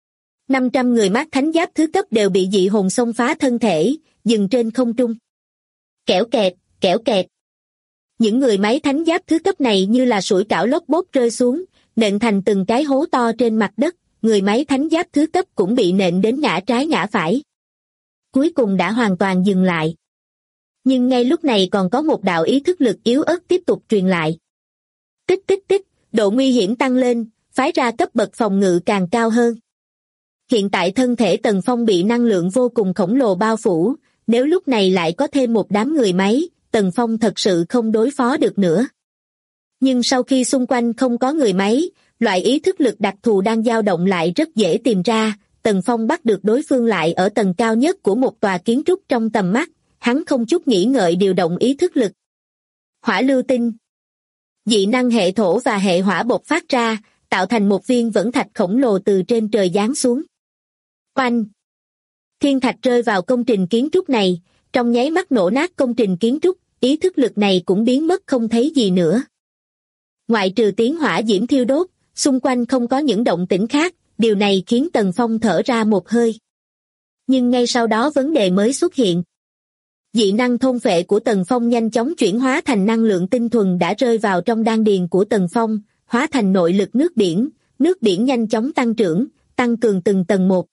500 người mát thánh giáp thứ cấp đều bị dị hồn xông phá thân thể, dừng trên không trung. Kẽo kẹt, kẽo kẹt. Những người máy thánh giáp thứ cấp này như là sủi cảo lốp bốp rơi xuống, nện thành từng cái hố to trên mặt đất, người máy thánh giáp thứ cấp cũng bị nện đến ngã trái ngã phải. Cuối cùng đã hoàn toàn dừng lại. Nhưng ngay lúc này còn có một đạo ý thức lực yếu ớt tiếp tục truyền lại. Tích tích tích, độ nguy hiểm tăng lên, phái ra cấp bậc phòng ngự càng cao hơn. Hiện tại thân thể Tần Phong bị năng lượng vô cùng khổng lồ bao phủ, nếu lúc này lại có thêm một đám người máy, Tần Phong thật sự không đối phó được nữa. Nhưng sau khi xung quanh không có người máy, loại ý thức lực đặc thù đang dao động lại rất dễ tìm ra, Tần Phong bắt được đối phương lại ở tầng cao nhất của một tòa kiến trúc trong tầm mắt, hắn không chút nghĩ ngợi điều động ý thức lực. Hỏa lưu tinh. Dị năng hệ thổ và hệ hỏa bộc phát ra, tạo thành một viên vẫn thạch khổng lồ từ trên trời giáng xuống. Oanh! Thiên thạch rơi vào công trình kiến trúc này, trong nháy mắt nổ nát công trình kiến trúc, ý thức lực này cũng biến mất không thấy gì nữa. Ngoại trừ tiếng hỏa diễm thiêu đốt, xung quanh không có những động tĩnh khác, điều này khiến Tần Phong thở ra một hơi. Nhưng ngay sau đó vấn đề mới xuất hiện. Dị năng thôn phệ của Tần Phong nhanh chóng chuyển hóa thành năng lượng tinh thuần đã rơi vào trong đan điền của Tần Phong, hóa thành nội lực nước biển nhanh chóng tăng trưởng, tăng cường từng tầng một.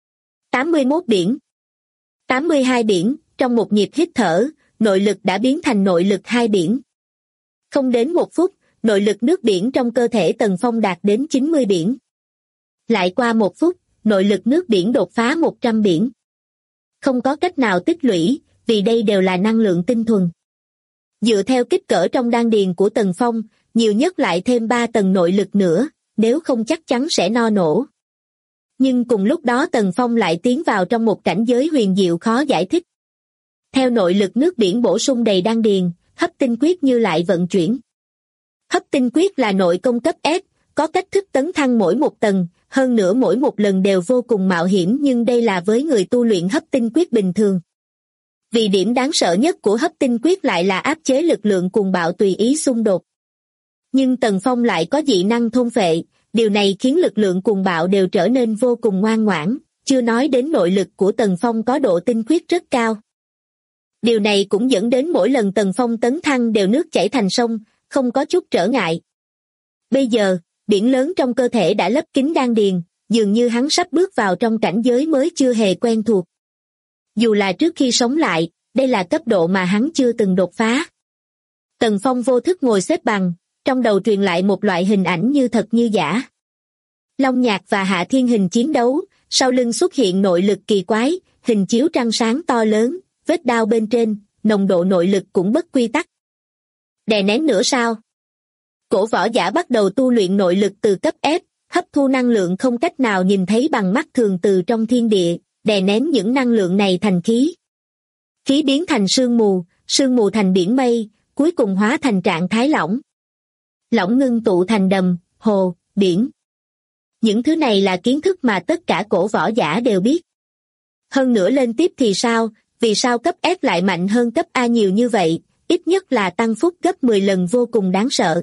81 biển, 82 biển, trong một nhịp hít thở, nội lực đã biến thành nội lực 2 biển. Không đến một phút, nội lực nước biển trong cơ thể Tần Phong đạt đến 90 biển. Lại qua 1 phút, nội lực nước biển đột phá 100 biển. Không có cách nào tích lũy, vì đây đều là năng lượng tinh thuần. Dựa theo kích cỡ trong đan điền của Tần Phong, nhiều nhất lại thêm 3 tầng nội lực nữa, nếu không chắc chắn sẽ no nổ. Nhưng cùng lúc đó Tần Phong lại tiến vào trong một cảnh giới huyền diệu khó giải thích. Theo nội lực nước biển bổ sung đầy đan điền, hấp tinh quyết như lại vận chuyển. Hấp tinh quyết là nội công cấp S, có cách thức tấn thăng mỗi 1 tầng, hơn nữa mỗi một lần đều vô cùng mạo hiểm, nhưng đây là với người tu luyện hấp tinh quyết bình thường. Vì điểm đáng sợ nhất của hấp tinh quyết lại là áp chế lực lượng cuồng bạo tùy ý xung đột. Nhưng Tần Phong lại có dị năng thôn phệ, điều này khiến lực lượng cuồng bạo đều trở nên vô cùng ngoan ngoãn, chưa nói đến nội lực của Tần Phong có độ tinh khiết rất cao. Điều này cũng dẫn đến mỗi lần Tần Phong tấn thăng đều nước chảy thành sông, không có chút trở ngại. Bây giờ, biển lớn trong cơ thể đã lấp kín đan điền, dường như hắn sắp bước vào trong cảnh giới mới chưa hề quen thuộc. Dù là trước khi sống lại, đây là cấp độ mà hắn chưa từng đột phá. Tần Phong vô thức ngồi xếp bằng, trong đầu truyền lại một loại hình ảnh như thật như giả. Long Nhạc và Hạ Thiên Hình chiến đấu, sau lưng xuất hiện nội lực kỳ quái, hình chiếu trăng sáng to lớn, vết đao bên trên, nồng độ nội lực cũng bất quy tắc. Đè nén nữa sao? Cổ võ giả bắt đầu tu luyện nội lực từ cấp S, hấp thu năng lượng không cách nào nhìn thấy bằng mắt thường từ trong thiên địa, đè nén những năng lượng này thành khí. Khí biến thành sương mù thành biển mây, cuối cùng hóa thành trạng thái lỏng. Lỏng ngưng tụ thành đầm, hồ, biển. Những thứ này là kiến thức mà tất cả cổ võ giả đều biết. Hơn nữa lên tiếp thì sao, vì sao cấp S lại mạnh hơn cấp A nhiều như vậy, ít nhất là tăng phúc gấp 10 lần vô cùng đáng sợ.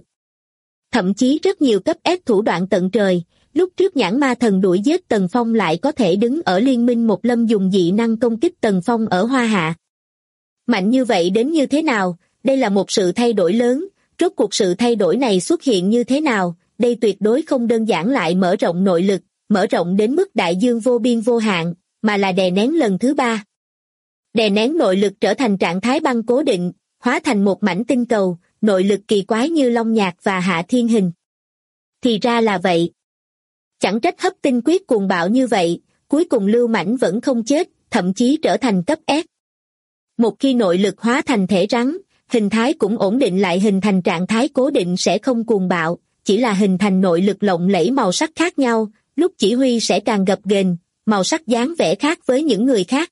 Thậm chí rất nhiều cấp S thủ đoạn tận trời, lúc trước Nhãn Ma Thần đuổi giết Tần Phong lại có thể đứng ở liên minh một lâm dùng dị năng công kích Tần Phong ở Hoa Hạ. Mạnh như vậy đến như thế nào, đây là một sự thay đổi lớn, rốt cuộc sự thay đổi này xuất hiện như thế nào, đây tuyệt đối không đơn giản lại mở rộng nội lực, mở rộng đến mức đại dương vô biên vô hạn, mà là đè nén lần thứ 3. Đè nén nội lực trở thành trạng thái băng cố định, hóa thành một mảnh tinh cầu, nội lực kỳ quái như Long Nhạc và Hạ Thiên Hình. Thì ra là vậy. Chẳng trách hấp tinh quyết cuồng bạo như vậy, cuối cùng Lưu Mãnh vẫn không chết, thậm chí trở thành cấp S. Một khi nội lực hóa thành thể rắn, hình thái cũng ổn định lại, hình thành trạng thái cố định sẽ không cuồng bạo, chỉ là hình thành nội lực lộng lẫy màu sắc khác nhau, lúc chỉ huy sẽ càng gập ghềnh, màu sắc dáng vẻ khác với những người khác.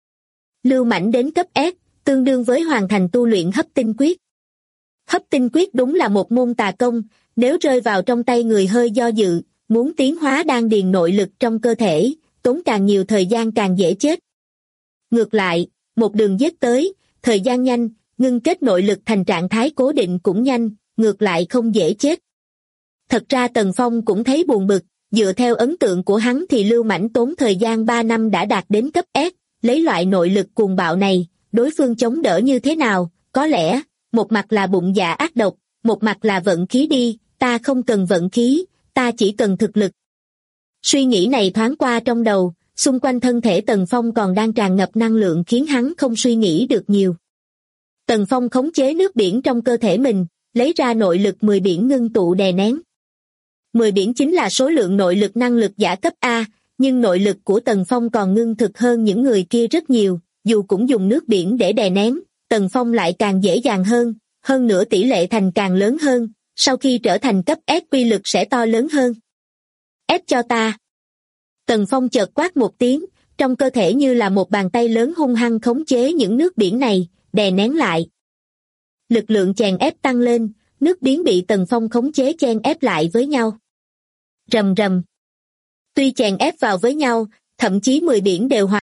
Lưu Mãnh đến cấp S, tương đương với hoàn thành tu luyện hấp tinh quyết. Hấp tinh quyết đúng là một môn tà công, nếu rơi vào trong tay người hơi do dự, muốn tiến hóa đan điền nội lực trong cơ thể, tốn càng nhiều thời gian càng dễ chết. Ngược lại, một đường giết tới, thời gian nhanh, ngưng kết nội lực thành trạng thái cố định cũng nhanh, ngược lại không dễ chết. Thật ra Tần Phong cũng thấy buồn bực, dựa theo ấn tượng của hắn thì Lưu Mãnh tốn thời gian 3 năm đã đạt đến cấp S, lấy loại nội lực cuồng bạo này, đối phương chống đỡ như thế nào, có lẽ, một mặt là bụng dạ ác độc, một mặt là vận khí đi, ta không cần vận khí, ta chỉ cần thực lực. Suy nghĩ này thoáng qua trong đầu, xung quanh thân thể Tần Phong còn đang tràn ngập năng lượng khiến hắn không suy nghĩ được nhiều. Tần Phong khống chế nước biển trong cơ thể mình, lấy ra nội lực 10 biển ngưng tụ đè nén. 10 biển chính là số lượng nội lực năng lực giả cấp A, nhưng nội lực của Tần Phong còn ngưng thực hơn những người kia rất nhiều, dù cũng dùng nước biển để đè nén, Tần Phong lại càng dễ dàng hơn nữa tỷ lệ thành càng lớn hơn, sau khi trở thành cấp S quy lực sẽ to lớn hơn. Ép cho ta. Tần Phong chợt quát một tiếng, trong cơ thể như là một bàn tay lớn hung hăng khống chế những nước biển này, đè nén lại. Lực lượng chèn ép tăng lên, nước biển bị Tần Phong khống chế chèn ép lại với nhau. Rầm rầm. Tuy chèn ép vào với nhau, thậm chí 10 biển đều hòa.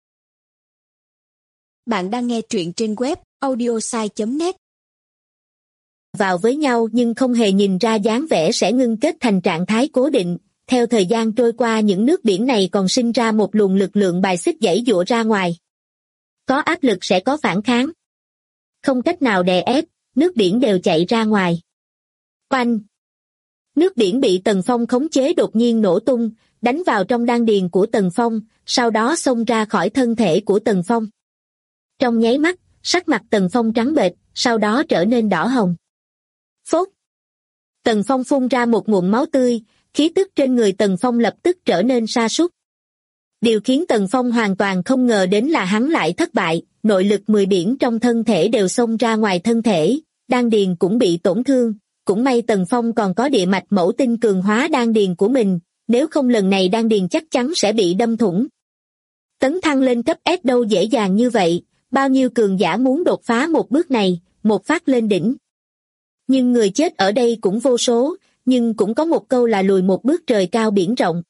Bạn đang nghe truyện trên web audiosai.net. Vào với nhau nhưng không hề nhìn ra dáng vẻ sẽ ngưng kết thành trạng thái cố định. Theo thời gian trôi qua những nước biển này còn sinh ra một luồng lực lượng bài xích giãy giụa ra ngoài. Có áp lực sẽ có phản kháng. Không cách nào đè ép, nước biển đều chạy ra ngoài. Oanh! Nước biển bị Tần Phong khống chế đột nhiên nổ tung, đánh vào trong đan điền của Tần Phong, sau đó xông ra khỏi thân thể của Tần Phong. Trong nháy mắt, sắc mặt Tần Phong trắng bệch, sau đó trở nên đỏ hồng. Phốt! Tần Phong phun ra một ngụm máu tươi, khí tức trên người Tần Phong lập tức trở nên sa sút. Điều khiến Tần Phong hoàn toàn không ngờ đến là hắn lại thất bại, nội lực 10 biển trong thân thể đều xông ra ngoài thân thể, đan điền cũng bị tổn thương, cũng may Tần Phong còn có địa mạch mẫu tinh cường hóa đan điền của mình, nếu không lần này đan điền chắc chắn sẽ bị đâm thủng. Tấn thăng lên cấp S đâu dễ dàng như vậy, bao nhiêu cường giả muốn đột phá một bước này, một phát lên đỉnh. Nhưng người chết ở đây cũng vô số, nhưng cũng có một câu là lùi một bước trời cao biển rộng.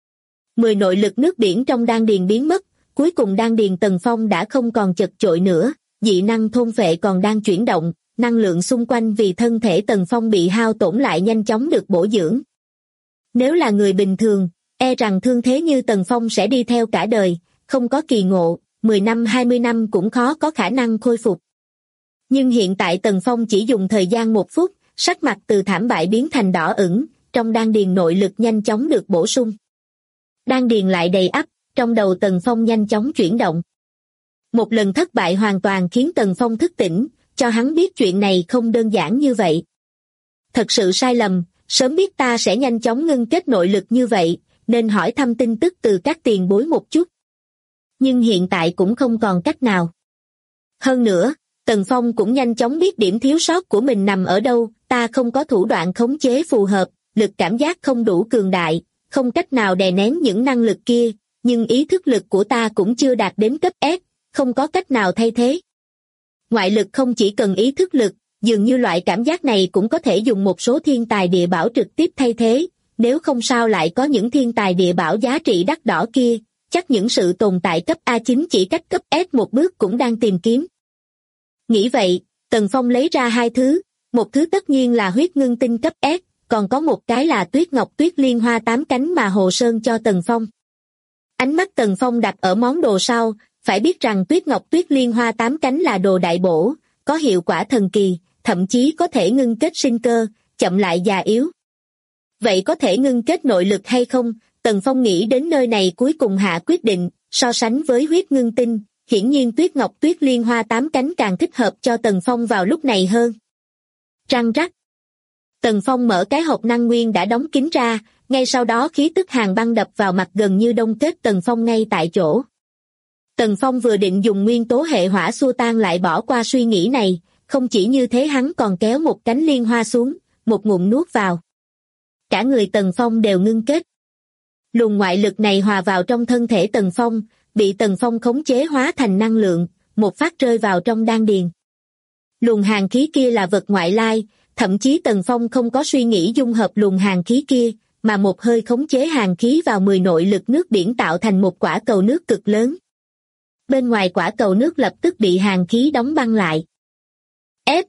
10 nội lực nước biển trong đan điền biến mất, cuối cùng đan điền Tần Phong đã không còn chật chội nữa, dị năng thôn phệ còn đang chuyển động, năng lượng xung quanh vì thân thể Tần Phong bị hao tổn lại nhanh chóng được bổ dưỡng. Nếu là người bình thường, e rằng thương thế như Tần Phong sẽ đi theo cả đời, không có kỳ ngộ, 10 năm 20 năm cũng khó có khả năng khôi phục. Nhưng hiện tại Tần Phong chỉ dùng thời gian 1 phút, sắc mặt từ thảm bại biến thành đỏ ửng, trong đan điền nội lực nhanh chóng được bổ sung. Đan điền lại đầy ắp, trong đầu Tần Phong nhanh chóng chuyển động. Một lần thất bại hoàn toàn khiến Tần Phong thức tỉnh, cho hắn biết chuyện này không đơn giản như vậy. Thật sự sai lầm, sớm biết ta sẽ nhanh chóng ngưng kết nội lực như vậy, nên hỏi thăm tin tức từ các tiền bối một chút. Nhưng hiện tại cũng không còn cách nào. Hơn nữa, Tần Phong cũng nhanh chóng biết điểm thiếu sót của mình nằm ở đâu, ta không có thủ đoạn khống chế phù hợp, lực cảm giác không đủ cường đại, không cách nào đè nén những năng lực kia, nhưng ý thức lực của ta cũng chưa đạt đến cấp S, không có cách nào thay thế. Ngoại lực không chỉ cần ý thức lực, dường như loại cảm giác này cũng có thể dùng một số thiên tài địa bảo trực tiếp thay thế, nếu không sao lại có những thiên tài địa bảo giá trị đắt đỏ kia, chắc những sự tồn tại cấp A9 chỉ cách cấp S một bước cũng đang tìm kiếm. Nghĩ vậy, Tần Phong lấy ra 2 thứ, một thứ tất nhiên là huyết ngưng tinh cấp S, còn có một cái là tuyết ngọc tuyết liên hoa 8 cánh mà Hồ Sơn cho Tần Phong. Ánh mắt Tần Phong đặt ở món đồ sau, phải biết rằng tuyết ngọc tuyết liên hoa 8 cánh là đồ đại bổ, có hiệu quả thần kỳ, thậm chí có thể ngưng kết sinh cơ, chậm lại già yếu. Vậy có thể ngưng kết nội lực hay không? Tần Phong nghĩ đến nơi này cuối cùng hạ quyết định, so sánh với huyết ngưng tinh, hiển nhiên tuyết ngọc tuyết liên hoa 8 cánh càng thích hợp cho Tần Phong vào lúc này hơn. Răng rắc. Tần Phong mở cái hộp năng nguyên đã đóng kín ra, ngay sau đó khí tức hàn băng đập vào mặt gần như đông kết Tần Phong ngay tại chỗ. Tần Phong vừa định dùng nguyên tố hệ hỏa xua tan lại bỏ qua suy nghĩ này, không chỉ như thế hắn còn kéo một cánh liên hoa xuống, một ngụm nuốt vào. Cả người Tần Phong đều ngưng kết. Luồng ngoại lực này hòa vào trong thân thể Tần Phong, bị Tần Phong khống chế hóa thành năng lượng, một phát rơi vào trong đan điền. Luồng hàn khí kia là vật ngoại lai, thậm chí Tần Phong không có suy nghĩ dung hợp luồng hàn khí kia, mà một hơi khống chế hàn khí vào 10 nội lực nước biển tạo thành một quả cầu nước cực lớn. Bên ngoài quả cầu nước lập tức bị hàn khí đóng băng lại. Ép!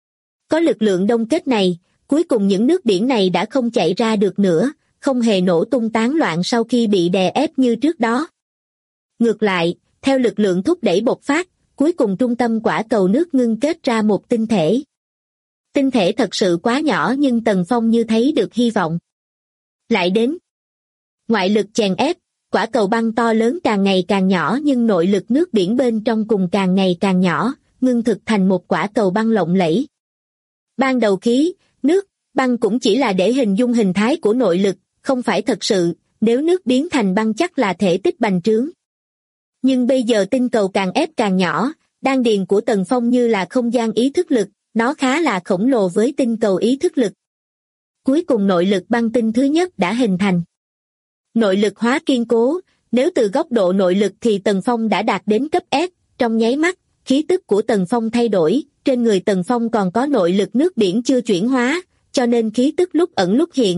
Có lực lượng đông kết này, cuối cùng những nước biển này đã không chạy ra được nữa, không hề nổ tung tán loạn sau khi bị đè ép như trước đó. Ngược lại, theo lực lượng thúc đẩy bộc phát, cuối cùng trung tâm quả cầu nước ngưng kết ra một tinh thể. Tinh thể thật sự quá nhỏ nhưng Tần Phong như thấy được hy vọng. Lại đến. Ngoại lực chèn ép, quả cầu băng to lớn càng ngày càng nhỏ nhưng nội lực nước biển bên trong cùng càng ngày càng nhỏ, ngưng thực thành một quả cầu băng lộng lẫy. Ban đầu khí, nước, băng cũng chỉ là để hình dung hình thái của nội lực, không phải thật sự, nếu nước biến thành băng chắc là thể tích bành trướng. Nhưng bây giờ tinh cầu càng ép càng nhỏ, đan điền của Tần Phong như là không gian ý thức lực, nó khá là khổng lồ với tinh cầu ý thức lực. Cuối cùng nội lực băng tinh thứ nhất đã hình thành. Nội lực hóa kiên cố, nếu từ góc độ nội lực thì Tần Phong đã đạt đến cấp S, trong nháy mắt, khí tức của Tần Phong thay đổi, trên người Tần Phong còn có nội lực nước biển chưa chuyển hóa, cho nên khí tức lúc ẩn lúc hiện.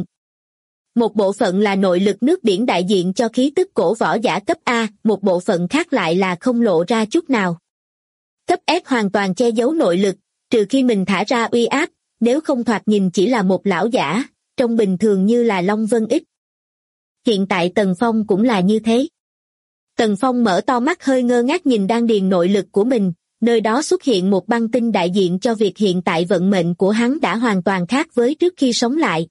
Một bộ phận là nội lực nước biển đại diện cho khí tức cổ võ giả cấp A, một bộ phận khác lại là không lộ ra chút nào. Cấp S hoàn toàn che giấu nội lực, trừ khi mình thả ra uy áp, nếu không thoạt nhìn chỉ là một lão giả, trông bình thường như là Long Vân Ích. Hiện tại Tần Phong cũng là như thế. Tần Phong mở to mắt hơi ngơ ngác nhìn đan điền nội lực của mình, nơi đó xuất hiện một băng tinh đại diện cho việc hiện tại vận mệnh của hắn đã hoàn toàn khác với trước khi sống lại.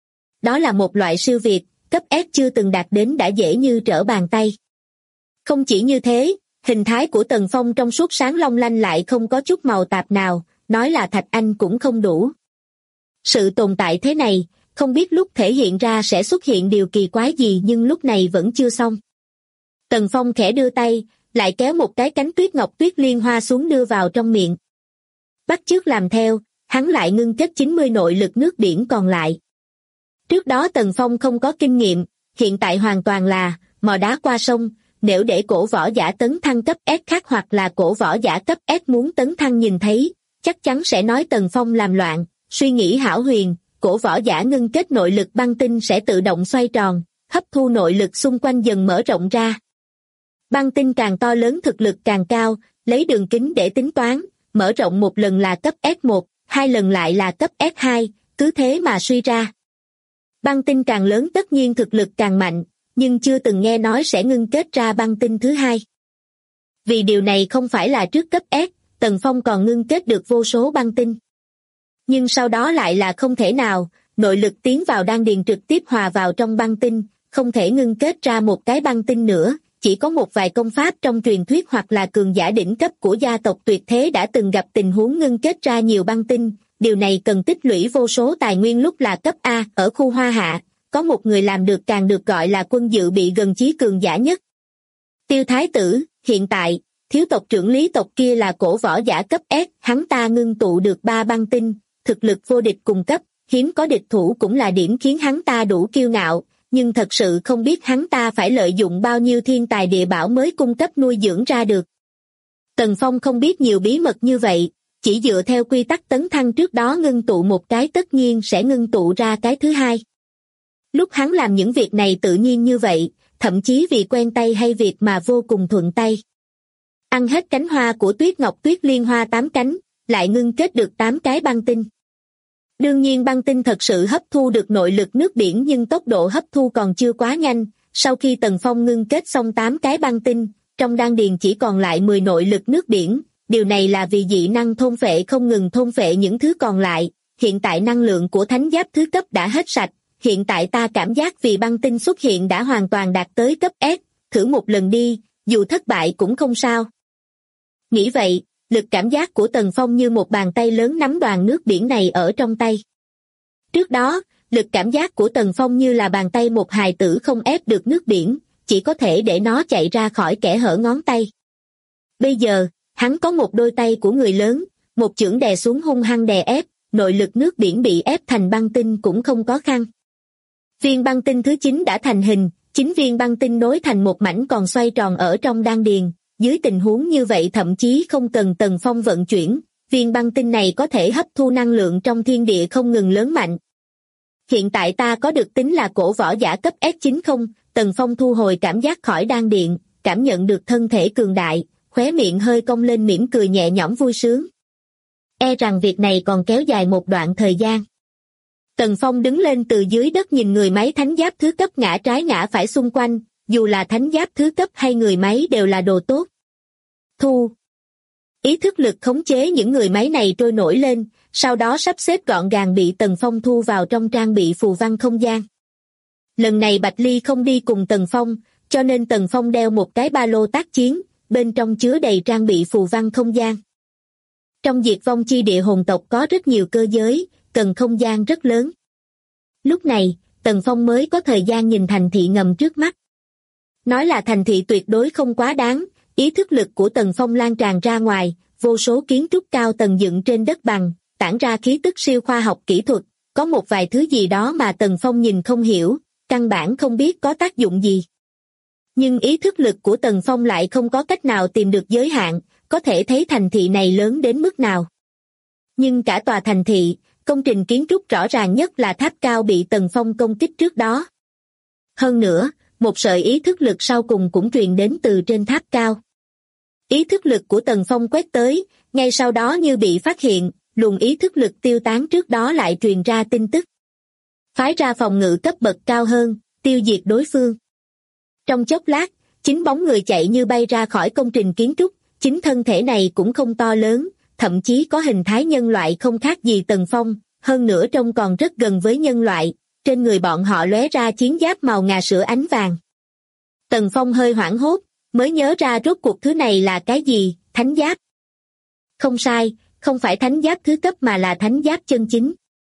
Đó là một loại siêu việt, cấp S chưa từng đạt đến đã dễ như trở bàn tay. Không chỉ như thế, hình thái của Tần Phong trong suốt sáng long lanh lại không có chút màu tạp nào, nói là thạch anh cũng không đủ. Sự tồn tại thế này, không biết lúc thể hiện ra sẽ xuất hiện điều kỳ quái gì nhưng lúc này vẫn chưa xong. Tần Phong khẽ đưa tay, lại kéo một cái cánh tuyết ngọc tuyết liên hoa xuống đưa vào trong miệng. Bắt chước làm theo, hắn lại ngưng kết 90 nội lực nước biển còn lại. Trước đó Tần Phong không có kinh nghiệm, hiện tại hoàn toàn là mò đá qua sông, nếu để cổ võ giả tấn thăng cấp S khác hoặc là cổ võ giả cấp S muốn tấn thăng nhìn thấy, chắc chắn sẽ nói Tần Phong làm loạn, suy nghĩ hão huyền, cổ võ giả ngưng kết nội lực băng tinh sẽ tự động xoay tròn, hấp thu nội lực xung quanh dần mở rộng ra. Băng tinh càng to lớn thực lực càng cao, lấy đường kính để tính toán, mở rộng một lần là cấp S1, hai lần lại là cấp S2, cứ thế mà suy ra. Băng tinh càng lớn tất nhiên thực lực càng mạnh, nhưng chưa từng nghe nói sẽ ngưng kết ra băng tinh thứ hai. Vì điều này không phải là trước cấp S, Tần Phong còn ngưng kết được vô số băng tinh. Nhưng sau đó lại là không thể nào, nội lực tiến vào đan điền trực tiếp hòa vào trong băng tinh, không thể ngưng kết ra một cái băng tinh nữa, chỉ có một vài công pháp trong truyền thuyết hoặc là cường giả đỉnh cấp của gia tộc tuyệt thế đã từng gặp tình huống ngưng kết ra nhiều băng tinh, điều này cần tích lũy vô số tài nguyên lúc là cấp A ở khu Hoa Hạ, có một người làm được càng được gọi là quân dự bị gần chí cường giả nhất. Tiêu Thái Tử, hiện tại, thiếu tộc trưởng lý tộc kia là cổ võ giả cấp S, hắn ta ngưng tụ được 3 băng tinh, thực lực vô địch cùng cấp, hiếm có địch thủ cũng là điểm khiến hắn ta đủ kiêu ngạo, nhưng thật sự không biết hắn ta phải lợi dụng bao nhiêu thiên tài địa bảo mới cung cấp nuôi dưỡng ra được. Tần Phong không biết nhiều bí mật như vậy, chỉ dựa theo quy tắc tấn thăng trước đó ngưng tụ một cái tất nhiên sẽ ngưng tụ ra cái thứ hai. Lúc hắn làm những việc này tự nhiên như vậy, thậm chí vì quen tay hay việc mà vô cùng thuận tay. Ăn hết cánh hoa của tuyết ngọc tuyết liên hoa 8 cánh, lại ngưng kết được 8 cái băng tinh. Đương nhiên băng tinh thật sự hấp thu được nội lực nước biển nhưng tốc độ hấp thu còn chưa quá nhanh, sau khi Tần Phong ngưng kết xong 8 cái băng tinh, trong đan điền chỉ còn lại 10 nội lực nước biển, điều này là vì dị năng thôn phệ không ngừng thôn phệ những thứ còn lại, hiện tại năng lượng của thánh giáp thứ cấp đã hết sạch, hiện tại ta cảm giác vì băng tinh xuất hiện đã hoàn toàn đạt tới cấp S, thử một lần đi, dù thất bại cũng không sao. Nghĩ vậy, lực cảm giác của Tần Phong như một bàn tay lớn nắm đoàn nước biển này ở trong tay. Trước đó, lực cảm giác của Tần Phong như là bàn tay một hài tử không ép được nước biển, chỉ có thể để nó chạy ra khỏi kẽ hở ngón tay. Bây giờ, hắn có một đôi tay của người lớn, một chưởng đè xuống hung hăng đè ép, nội lực nước biển bị ép thành băng tinh cũng không có khăn. Viên băng tinh thứ 9 đã thành hình, 9 viên băng tinh nối thành một mảnh còn xoay tròn ở trong đan điền. Dưới tình huống như vậy thậm chí không cần Tần Phong vận chuyển, viên băng tinh này có thể hấp thu năng lượng trong thiên địa không ngừng lớn mạnh. Hiện tại ta có được tính là cổ võ giả cấp S9 không? Tần Phong thu hồi cảm giác khỏi đan điện, cảm nhận được thân thể cường đại, khóe miệng hơi cong lên mỉm cười nhẹ nhõm vui sướng. E rằng việc này còn kéo dài một đoạn thời gian. Tần Phong đứng lên từ dưới đất nhìn người máy thánh giáp thứ cấp ngã trái ngã phải xung quanh, dù là thánh giáp thứ cấp hay người máy đều là đồ tốt. Thu. Ý thức lực khống chế những người máy này trôi nổi lên, sau đó sắp xếp gọn gàng bị Tần Phong thu vào trong trang bị phù văn không gian. Lần này Bạch Ly không đi cùng Tần Phong, cho nên Tần Phong đeo một cái ba lô tác chiến, bên trong chứa đầy trang bị phù văn không gian. Trong diệt vong chi địa hồn tộc có rất nhiều cơ giới, cần không gian rất lớn. Lúc này, Tần Phong mới có thời gian nhìn thành thị ngầm trước mắt. Nói là thành thị tuyệt đối không quá đáng, ý thức lực của Tần Phong lan tràn ra ngoài, vô số kiến trúc cao tầng dựng trên đất bằng, tản ra khí tức siêu khoa học kỹ thuật, có một vài thứ gì đó mà Tần Phong nhìn không hiểu, căn bản không biết có tác dụng gì. Nhưng ý thức lực của Tần Phong lại không có cách nào tìm được giới hạn, có thể thấy thành thị này lớn đến mức nào. Nhưng cả tòa thành thị, công trình kiến trúc rõ ràng nhất là tháp cao bị Tần Phong công kích trước đó. Hơn nữa, một sợi ý thức lực sau cùng cũng truyền đến từ trên tháp cao. Ý thức lực của Tần Phong quét tới, ngay sau đó như bị phát hiện, luồng ý thức lực tiêu tán trước đó lại truyền ra tin tức. Phái ra phòng ngự cấp bậc cao hơn, tiêu diệt đối phương. Trong chốc lát, 9 bóng người chạy như bay ra khỏi công trình kiến trúc, chính thân thể này cũng không to lớn, thậm chí có hình thái nhân loại không khác gì Tần Phong, hơn nữa trông còn rất gần với nhân loại, trên người bọn họ lóe ra chiến giáp màu ngà sữa ánh vàng. Tần Phong hơi hoảng hốt, mới nhớ ra rốt cuộc thứ này là cái gì, thánh giáp. Không sai, không phải thánh giáp thứ cấp mà là thánh giáp chân chính.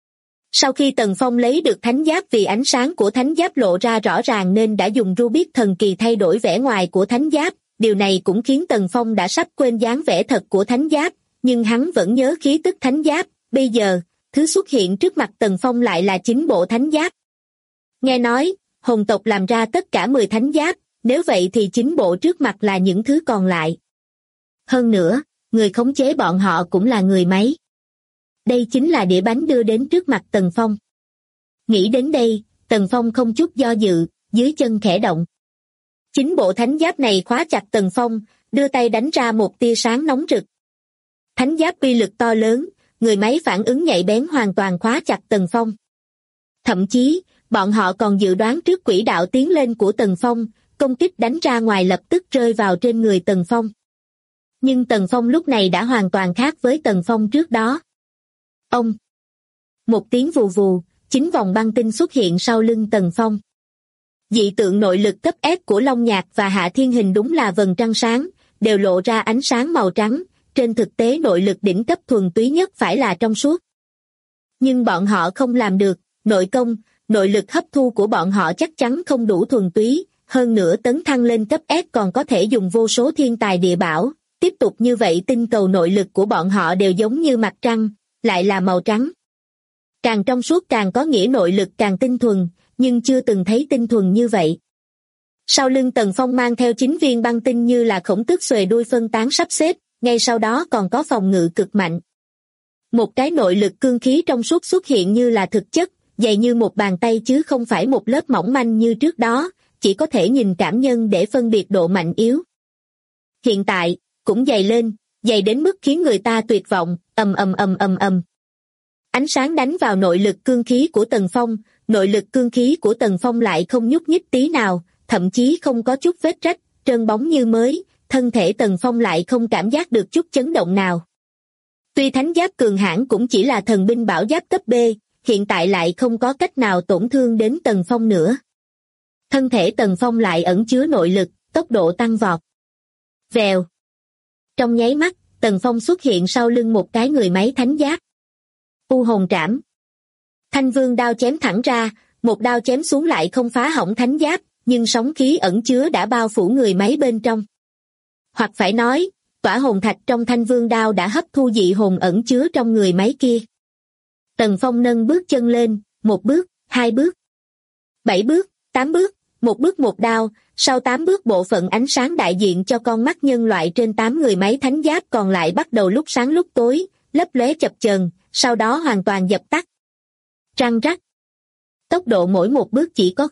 Sau khi Tần Phong lấy được thánh giáp, vì ánh sáng của thánh giáp lộ ra rõ ràng nên đã dùng Rubik thần kỳ thay đổi vẻ ngoài của thánh giáp. Điều này cũng khiến Tần Phong đã sắp quên dáng vẻ thật của thánh giáp, nhưng hắn vẫn nhớ khí tức thánh giáp. Bây giờ, thứ xuất hiện trước mặt Tần Phong lại là chính bộ thánh giáp. Nghe nói, hồn tộc làm ra tất cả 10 thánh giáp, nếu vậy thì chính bộ trước mặt là những thứ còn lại. Hơn nữa, người khống chế bọn họ cũng là người máy. Đây chính là đĩa bánh đưa đến trước mặt Tần Phong. Nghĩ đến đây, Tần Phong không chút do dự, dưới chân khẽ động. Chính bộ thánh giáp này khóa chặt Tần Phong, đưa tay đánh ra một tia sáng nóng rực. Thánh giáp uy lực to lớn, người máy phản ứng nhạy bén hoàn toàn khóa chặt Tần Phong. Thậm chí, bọn họ còn dự đoán trước quỹ đạo tiến lên của Tần Phong, công kích đánh ra ngoài lập tức rơi vào trên người Tần Phong. Nhưng Tần Phong lúc này đã hoàn toàn khác với Tần Phong trước đó. Ông! Một tiếng vù vù, 9 vòng băng tinh xuất hiện sau lưng Tần Phong. Dị tượng nội lực cấp S của Long Nhạc và Hạ Thiên Hình đúng là vầng trăng sáng, đều lộ ra ánh sáng màu trắng, trên thực tế nội lực đỉnh cấp thuần túy nhất phải là trong suốt. Nhưng bọn họ không làm được, nội công, nội lực hấp thu của bọn họ chắc chắn không đủ thuần túy, hơn nữa tấn thăng lên cấp S còn có thể dùng vô số thiên tài địa bảo, tiếp tục như vậy tinh cầu nội lực của bọn họ đều giống như mặt trăng, lại là màu trắng. Càng trong suốt càng có nghĩa nội lực càng tinh thuần, nhưng chưa từng thấy tinh thuần như vậy. Sau lưng Tần Phong mang theo 9 viên băng tinh như là khổng tước xuề đuôi phân tán sắp xếp, ngay sau đó còn có phòng ngự cực mạnh. Một cái nội lực cương khí trong suốt xuất hiện như là thực chất, dày như một bàn tay chứ không phải một lớp mỏng manh như trước đó, chỉ có thể nhìn cảm nhân để phân biệt độ mạnh yếu. Hiện tại, cũng dày lên, dày đến mức khiến người ta tuyệt vọng, ầm ầm ầm ầm ầm. Ánh sáng đánh vào nội lực cương khí của Tần Phong, nội lực cương khí của Tần Phong lại không nhúc nhích tí nào, thậm chí không có chút vết rách, trơn bóng như mới, thân thể Tần Phong lại không cảm giác được chút chấn động nào. Tuy thánh giáp cường hãn cũng chỉ là thần binh bảo giáp cấp B, hiện tại lại không có cách nào tổn thương đến Tần Phong nữa. Thân thể Tần Phong lại ẩn chứa nội lực, tốc độ tăng vọt. Vèo. Trong nháy mắt, Tần Phong xuất hiện sau lưng một cái người máy thánh giáp. U hồn trảm. Thanh vương đao chém thẳng ra, một đao chém xuống lại không phá hỏng thánh giáp, nhưng sóng khí ẩn chứa đã bao phủ người máy bên trong. Hoặc phải nói, tỏa hồn thạch trong thanh vương đao đã hấp thu dị hồn ẩn chứa trong người máy kia. Tần Phong nâng bước chân lên, 1 bước, 2 bước, 7 bước, 8 bước, 1 bước 1 đao, sau 8 bước bộ phận ánh sáng đại diện cho con mắt nhân loại trên 8 người máy thánh giáp còn lại bắt đầu lúc sáng lúc tối, lấp lóe chập chờn, sau đó hoàn toàn dập tắt. Răng rắc. Tốc độ mỗi một bước chỉ có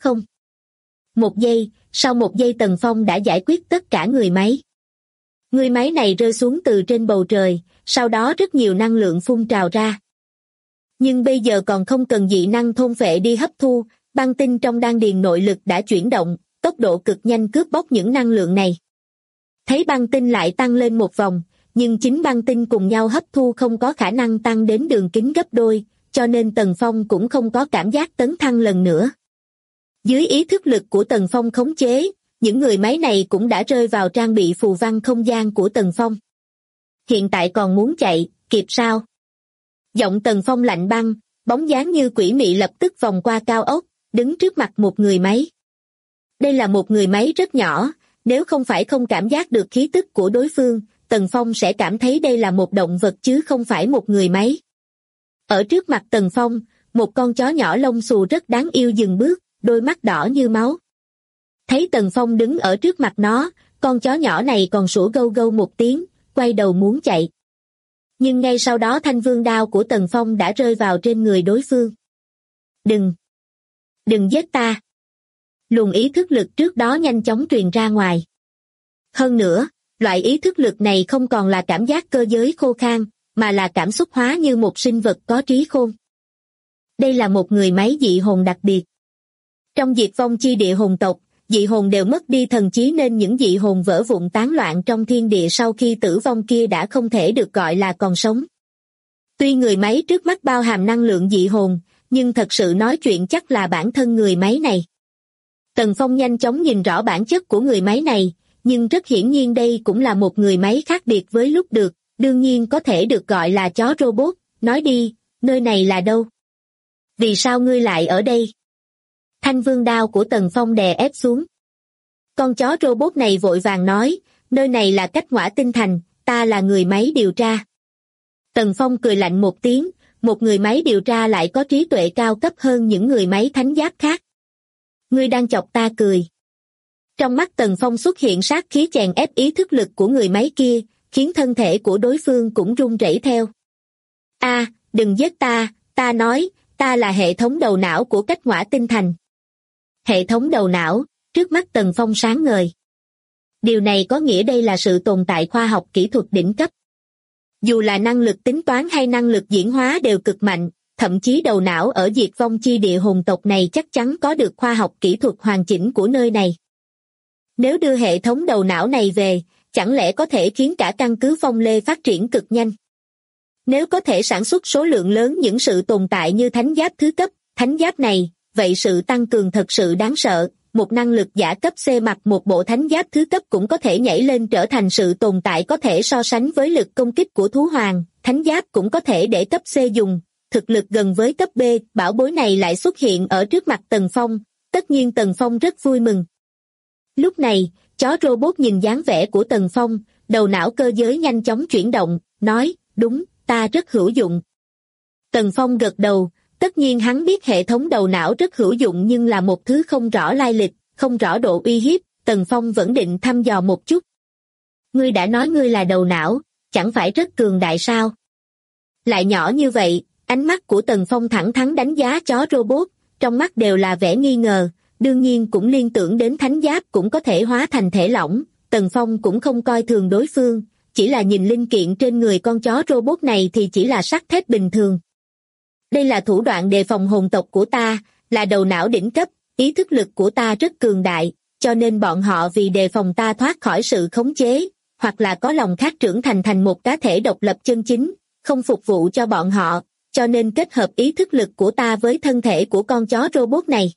1 giây, sau 1 giây Tần Phong đã giải quyết tất cả người máy. Người máy này rơi xuống từ trên bầu trời, sau đó rất nhiều năng lượng phun trào ra. Nhưng bây giờ còn không cần dị năng thôn phệ đi hấp thu, băng tinh trong đan điền nội lực đã chuyển động, tốc độ cực nhanh cướp bóc những năng lượng này. Thấy băng tinh lại tăng lên 1 vòng, nhưng chính băng tinh cùng nhau hấp thu không có khả năng tăng đến đường kính gấp đôi, cho nên Tần Phong cũng không có cảm giác tấn thăng lần nữa. Dưới ý thức lực của Tần Phong khống chế, những người máy này cũng đã rơi vào trang bị phù văn không gian của Tần Phong. Hiện tại còn muốn chạy, kịp sao? Giọng Tần Phong lạnh băng, bóng dáng như quỷ mị lập tức vòng qua cao ốc, đứng trước mặt một người máy. Đây là một người máy rất nhỏ, nếu không phải không cảm giác được khí tức của đối phương, Tần Phong sẽ cảm thấy đây là một động vật chứ không phải một người máy. Ở trước mặt Tần Phong, một con chó nhỏ lông xù rất đáng yêu dừng bước, đôi mắt đỏ như máu. Thấy Tần Phong đứng ở trước mặt nó, con chó nhỏ này còn sủa gâu gâu một tiếng, quay đầu muốn chạy. Nhưng ngay sau đó thanh vương đao của Tần Phong đã rơi vào trên người đối phương. Đừng giết ta. Luồng ý thức lực trước đó nhanh chóng truyền ra ngoài. Hơn nữa, loại ý thức lực này không còn là cảm giác cơ giới khô khan, mà là cảm xúc hóa như một sinh vật có trí khôn. Đây là một người máy dị hồn đặc biệt. Trong diệt vong chi địa hồn tộc, dị hồn đều mất đi thần trí nên những dị hồn vỡ vụn tán loạn trong thiên địa sau khi tử vong kia đã không thể được gọi là còn sống. Tuy người máy trước mắt bao hàm năng lượng dị hồn, nhưng thật sự nói chuyện chắc là bản thân người máy này. Tần Phong nhanh chóng nhìn rõ bản chất của người máy này, nhưng rất hiển nhiên đây cũng là một người máy khác biệt với lúc được, đương nhiên có thể được gọi là chó robot. Nói đi, nơi này là đâu? Vì sao ngươi lại ở đây? Thanh vương đao của Tần Phong đè ép xuống. Con chó robot này vội vàng nói, nơi này là Cách Ngõa Tinh Thành, ta là người máy điều tra. Tần Phong cười lạnh một tiếng, một người máy điều tra lại có trí tuệ cao cấp hơn những người máy thánh giáp khác. Ngươi đang chọc ta cười. Trong mắt Tần Phong xuất hiện sát khí chèn ép ý thức lực của người máy kia, khiến thân thể của đối phương cũng run rẩy theo. Đừng giết ta, ta nói, ta là hệ thống đầu não của Cách Ngõa Tinh Thành. Hệ thống đầu não, trước mắt Tần Phong sáng ngời. Điều này có nghĩa đây là sự tồn tại khoa học kỹ thuật đỉnh cấp. Dù là năng lực tính toán hay năng lực diễn hóa đều cực mạnh, thậm chí đầu não ở diệt vong chi địa hồn tộc này chắc chắn có được khoa học kỹ thuật hoàn chỉnh của nơi này. Nếu đưa hệ thống đầu não này về, chẳng lẽ có thể khiến cả căn cứ Phong Lê phát triển cực nhanh? Nếu có thể sản xuất số lượng lớn những sự tồn tại như thánh giáp thứ cấp, thánh giáp này, vậy sự tăng cường thật sự đáng sợ. Một năng lực giả cấp C mặc một bộ thánh giáp thứ cấp cũng có thể nhảy lên trở thành sự tồn tại có thể so sánh với lực công kích của thú hoàng, thánh giáp cũng có thể để cấp C dùng, thực lực gần với cấp B, bảo bối này lại xuất hiện ở trước mặt Tần Phong, tất nhiên Tần Phong rất vui mừng. Lúc này, chó robot nhìn dáng vẻ của Tần Phong, đầu não cơ giới nhanh chóng chuyển động, nói, đúng, ta rất hữu dụng. Tần Phong gật đầu. Tất nhiên hắn biết hệ thống đầu não rất hữu dụng nhưng là một thứ không rõ lai lịch, không rõ độ uy hiếp, Tần Phong vẫn định thăm dò một chút. Ngươi đã nói ngươi là đầu não, chẳng phải rất cường đại sao? Lại nhỏ như vậy, ánh mắt của Tần Phong thẳng thắn đánh giá chó robot, trong mắt đều là vẻ nghi ngờ, đương nhiên cũng liên tưởng đến thánh giáp cũng có thể hóa thành thể lỏng, Tần Phong cũng không coi thường đối phương, chỉ là nhìn linh kiện trên người con chó robot này thì chỉ là sắt thép bình thường. Đây là thủ đoạn đề phòng hồn tộc của ta, là đầu não đỉnh cấp, ý thức lực của ta rất cường đại, cho nên bọn họ vì đề phòng ta thoát khỏi sự khống chế, hoặc là có lòng khát trưởng thành một cá thể độc lập chân chính, không phục vụ cho bọn họ, cho nên kết hợp ý thức lực của ta với thân thể của con chó robot này.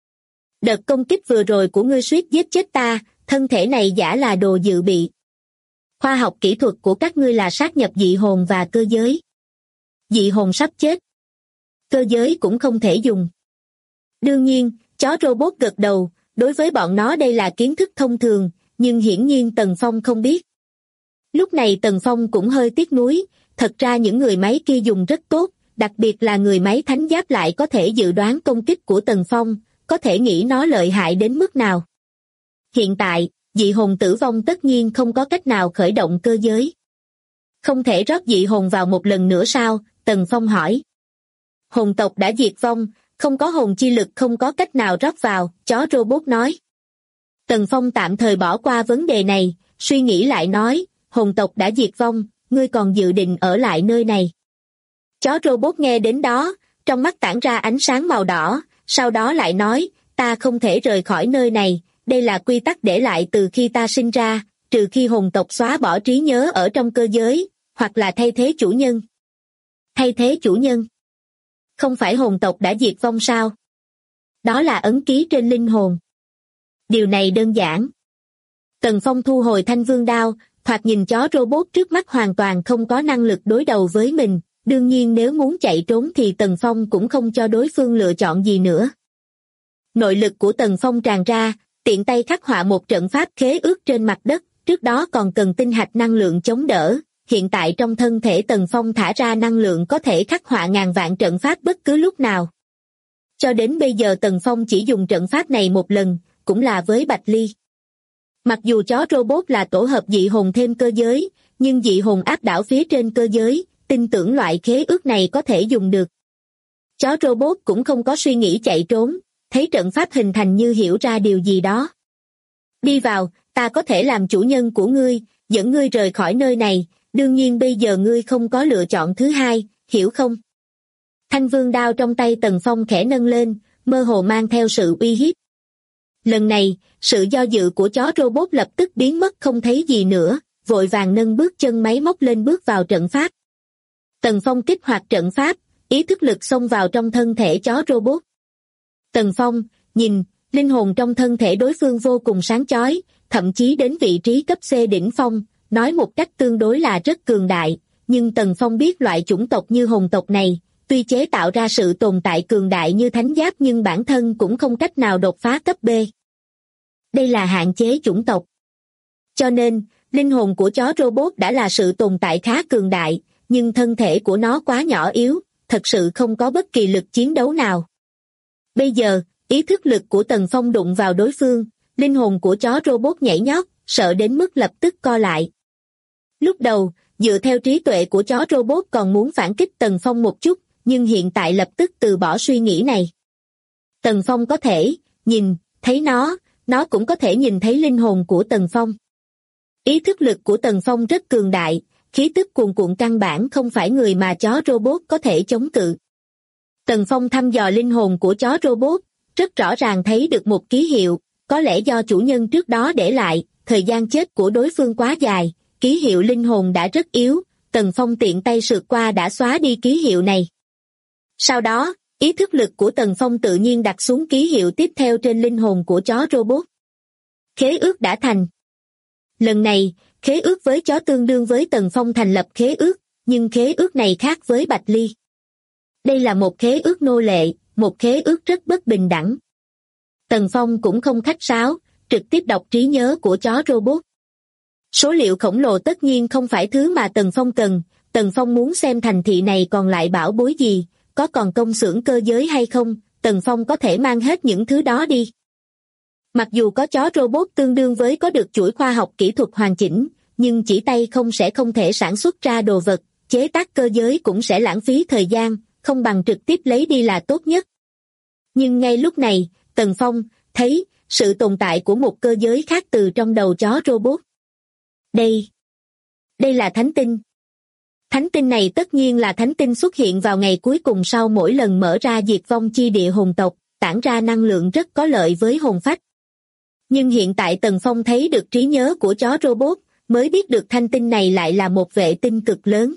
Đợt công kích vừa rồi của ngươi suýt giết chết ta, thân thể này giả là đồ dự bị. Khoa học kỹ thuật của các ngươi là sát nhập dị hồn và cơ giới. Dị hồn sắp chết. Cơ giới cũng không thể dùng. Đương nhiên, chó robot gật đầu, đối với bọn nó đây là kiến thức thông thường, nhưng hiển nhiên Tần Phong không biết. Lúc này Tần Phong cũng hơi tiếc nuối, thật ra những người máy kia dùng rất tốt, đặc biệt là người máy thánh giáp lại có thể dự đoán công kích của Tần Phong, có thể nghĩ nó lợi hại đến mức nào. Hiện tại, dị hồn tử vong tất nhiên không có cách nào khởi động cơ giới. Không thể rót dị hồn vào một lần nữa sao? Tần Phong hỏi. Hồn tộc đã diệt vong, không có hồn chi lực không có cách nào rót vào, chó robot nói. Tần Phong tạm thời bỏ qua vấn đề này, suy nghĩ lại nói, hồn tộc đã diệt vong, ngươi còn dự định ở lại nơi này. Chó robot nghe đến đó, trong mắt tản ra ánh sáng màu đỏ, sau đó lại nói, ta không thể rời khỏi nơi này, đây là quy tắc để lại từ khi ta sinh ra, trừ khi hồn tộc xóa bỏ trí nhớ ở trong cơ giới, hoặc là thay thế chủ nhân. Thay thế chủ nhân? Không phải hồn tộc đã diệt vong sao? Đó là ấn ký trên linh hồn. Điều này đơn giản. Tần Phong thu hồi thanh vương đao, thoạt nhìn chó robot trước mắt hoàn toàn không có năng lực đối đầu với mình, đương nhiên nếu muốn chạy trốn thì Tần Phong cũng không cho đối phương lựa chọn gì nữa. Nội lực của Tần Phong tràn ra, tiện tay khắc họa một trận pháp khế ước trên mặt đất, trước đó còn cần tinh hạch năng lượng chống đỡ. Hiện tại trong thân thể Tần Phong thả ra năng lượng có thể khắc họa ngàn vạn trận pháp bất cứ lúc nào. Cho đến bây giờ Tần Phong chỉ dùng trận pháp này một lần, cũng là với Bạch Ly. Mặc dù chó robot là tổ hợp dị hồn thêm cơ giới, nhưng dị hồn áp đảo phía trên cơ giới, tin tưởng loại khế ước này có thể dùng được. Chó robot cũng không có suy nghĩ chạy trốn, thấy trận pháp hình thành như hiểu ra điều gì đó. Đi vào, ta có thể làm chủ nhân của ngươi, dẫn ngươi rời khỏi nơi này. Đương nhiên bây giờ ngươi không có lựa chọn thứ hai, hiểu không? Thanh vương đao trong tay Tần Phong khẽ nâng lên, mơ hồ mang theo sự uy hiếp. Lần này, sự do dự của chó robot lập tức biến mất không thấy gì nữa, vội vàng nâng bước chân máy móc lên bước vào trận pháp. Tần Phong kích hoạt trận pháp, ý thức lực xông vào trong thân thể chó robot. Tần Phong, nhìn, linh hồn trong thân thể đối phương vô cùng sáng chói, thậm chí đến vị trí cấp C đỉnh phong. Nói một cách tương đối là rất cường đại, nhưng Tần Phong biết loại chủng tộc như hồn tộc này, tuy chế tạo ra sự tồn tại cường đại như thánh giáp nhưng bản thân cũng không cách nào đột phá cấp B. Đây là hạn chế chủng tộc. Cho nên, linh hồn của chó robot đã là sự tồn tại khá cường đại, nhưng thân thể của nó quá nhỏ yếu, thật sự không có bất kỳ lực chiến đấu nào. Bây giờ, ý thức lực của Tần Phong đụng vào đối phương, linh hồn của chó robot nhảy nhót, sợ đến mức lập tức co lại. Lúc đầu, dựa theo trí tuệ của chó robot còn muốn phản kích Tần Phong một chút, nhưng hiện tại lập tức từ bỏ suy nghĩ này. Tần Phong có thể nhìn thấy nó cũng có thể nhìn thấy linh hồn của Tần Phong. Ý thức lực của Tần Phong rất cường đại, khí tức cuồn cuộn căn bản không phải người mà chó robot có thể chống cự. Tần Phong thăm dò linh hồn của chó robot, rất rõ ràng thấy được một ký hiệu, có lẽ do chủ nhân trước đó để lại, thời gian chết của đối phương quá dài, ký hiệu linh hồn đã rất yếu, Tần Phong tiện tay sượt qua đã xóa đi ký hiệu này. Sau đó, ý thức lực của Tần Phong tự nhiên đặt xuống ký hiệu tiếp theo trên linh hồn của chó robot. Khế ước đã thành. Lần này, khế ước với chó tương đương với Tần Phong thành lập khế ước, nhưng khế ước này khác với Bạch Ly. Đây là một khế ước nô lệ, một khế ước rất bất bình đẳng. Tần Phong cũng không khách sáo, trực tiếp đọc trí nhớ của chó robot. Số liệu khổng lồ tất nhiên không phải thứ mà Tần Phong cần, Tần Phong muốn xem thành thị này còn lại bảo bối gì, có còn công xưởng cơ giới hay không, Tần Phong có thể mang hết những thứ đó đi. Mặc dù có chó robot tương đương với có được chuỗi khoa học kỹ thuật hoàn chỉnh, nhưng chỉ tay không thể sản xuất ra đồ vật, chế tác cơ giới cũng sẽ lãng phí thời gian, không bằng trực tiếp lấy đi là tốt nhất. Nhưng ngay lúc này, Tần Phong thấy sự tồn tại của một cơ giới khác từ trong đầu chó robot. Đây là thánh tinh. Thánh tinh này tất nhiên là thánh tinh xuất hiện vào ngày cuối cùng sau mỗi lần mở ra diệt vong chi địa hồn tộc, tản ra năng lượng rất có lợi với hồn phách. Nhưng hiện tại Tần Phong thấy được trí nhớ của chó robot, mới biết được thanh tinh này lại là một vệ tinh cực lớn.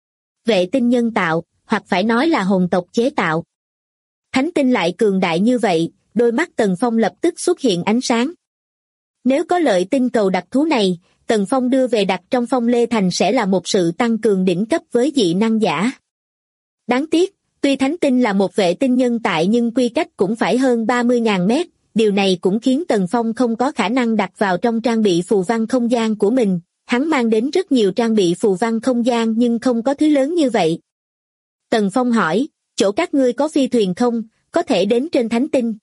Vệ tinh nhân tạo, hoặc phải nói là hồn tộc chế tạo. Thánh tinh lại cường đại như vậy, đôi mắt Tần Phong lập tức xuất hiện ánh sáng. Nếu có lợi tinh cầu đặc thú này, Tần Phong đưa về đặt trong Phong Lê Thành sẽ là một sự tăng cường đỉnh cấp với dị năng giả. Đáng tiếc, tuy thánh tinh là một vệ tinh nhân tại nhưng quy cách cũng phải hơn 30.000 mét, điều này cũng khiến Tần Phong không có khả năng đặt vào trong trang bị phù văn không gian của mình. Hắn mang đến rất nhiều trang bị phù văn không gian nhưng không có thứ lớn như vậy. Tần Phong hỏi, chỗ các ngươi có phi thuyền không, có thể đến trên thánh tinh.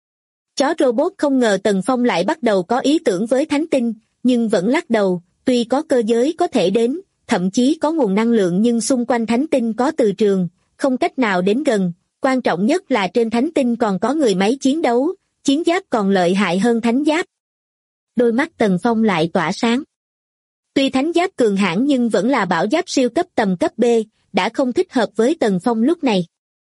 Chó robot không ngờ Tần Phong lại bắt đầu có ý tưởng với thánh tinh, nhưng vẫn lắc đầu, tuy có cơ giới có thể đến, thậm chí có nguồn năng lượng nhưng xung quanh thánh tinh có từ trường, không cách nào đến gần, quan trọng nhất là trên thánh tinh còn có người máy chiến đấu, chiến giáp còn lợi hại hơn thánh giáp. Đôi mắt Tần Phong lại tỏa sáng. Tuy thánh giáp cường hãn nhưng vẫn là bảo giáp siêu cấp tầm cấp B, đã không thích hợp với Tần Phong lúc này.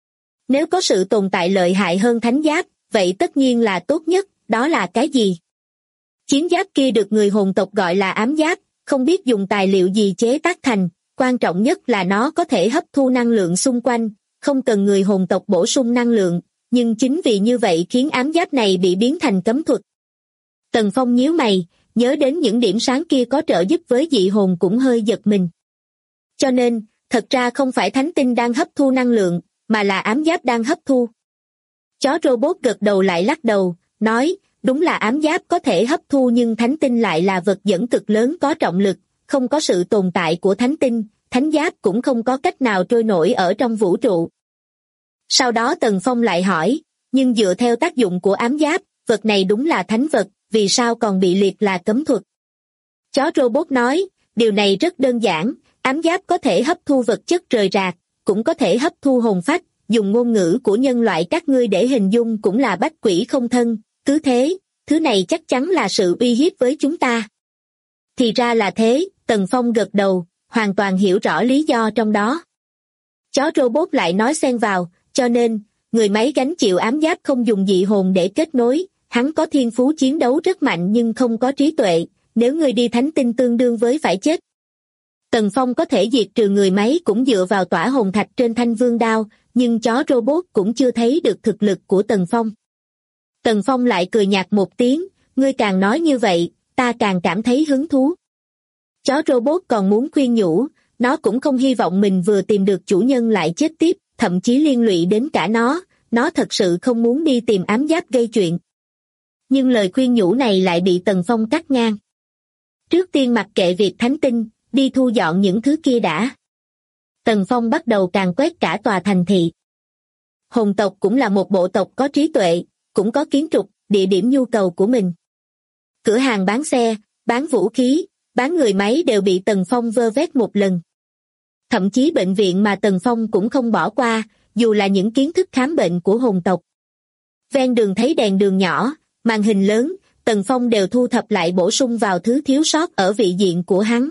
Nếu có sự tồn tại lợi hại hơn thánh giáp, vậy tất nhiên là tốt nhất, đó là cái gì? Chiến giáp kia được người hồn tộc gọi là ám giáp, không biết dùng tài liệu gì chế tác thành, quan trọng nhất là nó có thể hấp thu năng lượng xung quanh, không cần người hồn tộc bổ sung năng lượng, nhưng chính vì như vậy khiến ám giáp này bị biến thành cấm thuật. Tần Phong nhíu mày, nhớ đến những điểm sáng kia có trợ giúp với dị hồn cũng hơi giật mình. Cho nên, thật ra không phải thánh tinh đang hấp thu năng lượng, mà là ám giáp đang hấp thu. Chó robot gật đầu lại lắc đầu, nói, đúng là ám giáp có thể hấp thu nhưng thánh tinh lại là vật dẫn cực lớn có trọng lực, không có sự tồn tại của thánh tinh, thánh giáp cũng không có cách nào trôi nổi ở trong vũ trụ. Sau đó Tần Phong lại hỏi, nhưng dựa theo tác dụng của ám giáp, vật này đúng là thánh vật, vì sao còn bị liệt là cấm thuật? Chó robot nói, điều này rất đơn giản, ám giáp có thể hấp thu vật chất rời rạc, cũng có thể hấp thu hồn phách, dùng ngôn ngữ của nhân loại các ngươi để hình dung cũng là bách quỷ không thân, cứ thế, thứ này chắc chắn là sự uy hiếp với chúng ta. Thì ra là thế, Tần Phong gật đầu, hoàn toàn hiểu rõ lý do trong đó. Chó robot lại nói xen vào, cho nên, người máy gánh chịu ám giáp không dùng dị hồn để kết nối, hắn có thiên phú chiến đấu rất mạnh nhưng không có trí tuệ, nếu người đi thánh tinh tương đương với phải chết. Tần Phong có thể diệt trừ người máy cũng dựa vào tỏa hồn thạch trên thanh vương đao, nhưng chó robot cũng chưa thấy được thực lực của Tần Phong. Tần Phong lại cười nhạt một tiếng, ngươi càng nói như vậy, ta càng cảm thấy hứng thú. Chó robot còn muốn khuyên nhủ, nó cũng không hy vọng mình vừa tìm được chủ nhân lại chết tiếp, thậm chí liên lụy đến cả nó thật sự không muốn đi tìm ám giáp gây chuyện. Nhưng lời khuyên nhủ này lại bị Tần Phong cắt ngang. Trước tiên mặc kệ việc thánh tinh, đi thu dọn những thứ kia đã. Tần Phong bắt đầu càn quét cả tòa thành thị. Hồn tộc cũng là một bộ tộc có trí tuệ, cũng có kiến trúc, địa điểm nhu cầu của mình. Cửa hàng bán xe, bán vũ khí, bán người máy đều bị Tần Phong vơ vét một lần. Thậm chí bệnh viện mà Tần Phong cũng không bỏ qua, dù là những kiến thức khám bệnh của hồn tộc. Ven đường thấy đèn đường nhỏ, màn hình lớn, Tần Phong đều thu thập lại bổ sung vào thứ thiếu sót ở vị diện của hắn.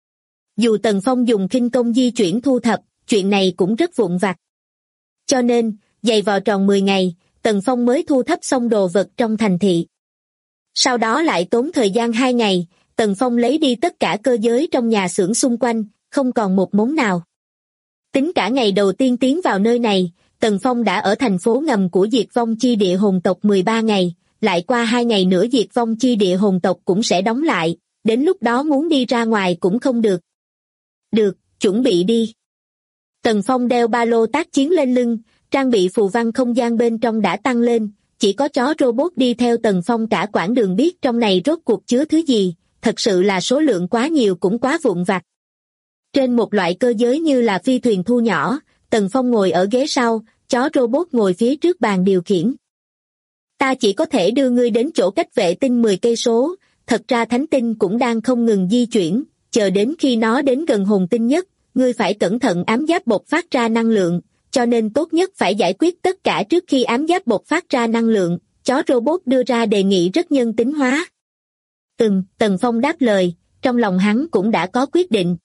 Dù Tần Phong dùng khinh công di chuyển thu thập, chuyện này cũng rất vụn vặt. Cho nên, dày vò tròn 10 ngày, Tần Phong mới thu thập xong đồ vật trong thành thị. Sau đó lại tốn thời gian 2 ngày, Tần Phong lấy đi tất cả cơ giới trong nhà xưởng xung quanh, không còn một món nào. Tính cả ngày đầu tiên tiến vào nơi này, Tần Phong đã ở thành phố ngầm của diệt vong chi địa hồn tộc 13 ngày, lại qua 2 ngày nữa diệt vong chi địa hồn tộc cũng sẽ đóng lại, đến lúc đó muốn đi ra ngoài cũng không được. Được, chuẩn bị đi. Tần Phong đeo ba lô tác chiến lên lưng, trang bị phù văn không gian bên trong đã tăng lên, chỉ có chó robot đi theo Tần Phong cả quãng đường biết trong này rốt cuộc chứa thứ gì, thật sự là số lượng quá nhiều cũng quá vụn vặt. Trên một loại cơ giới như là phi thuyền thu nhỏ, Tần Phong ngồi ở ghế sau, chó robot ngồi phía trước bàn điều khiển. Ta chỉ có thể đưa ngươi đến chỗ cách vệ tinh 10 cây số, thật ra thánh tinh cũng đang không ngừng di chuyển, chờ đến khi nó đến gần hồn tinh nhất, ngươi phải cẩn thận ám giáp bộc phát ra năng lượng, cho nên tốt nhất phải giải quyết tất cả trước khi ám giáp bộc phát ra năng lượng, chó robot đưa ra đề nghị rất nhân tính hóa. Tần Phong đáp lời, trong lòng hắn cũng đã có quyết định.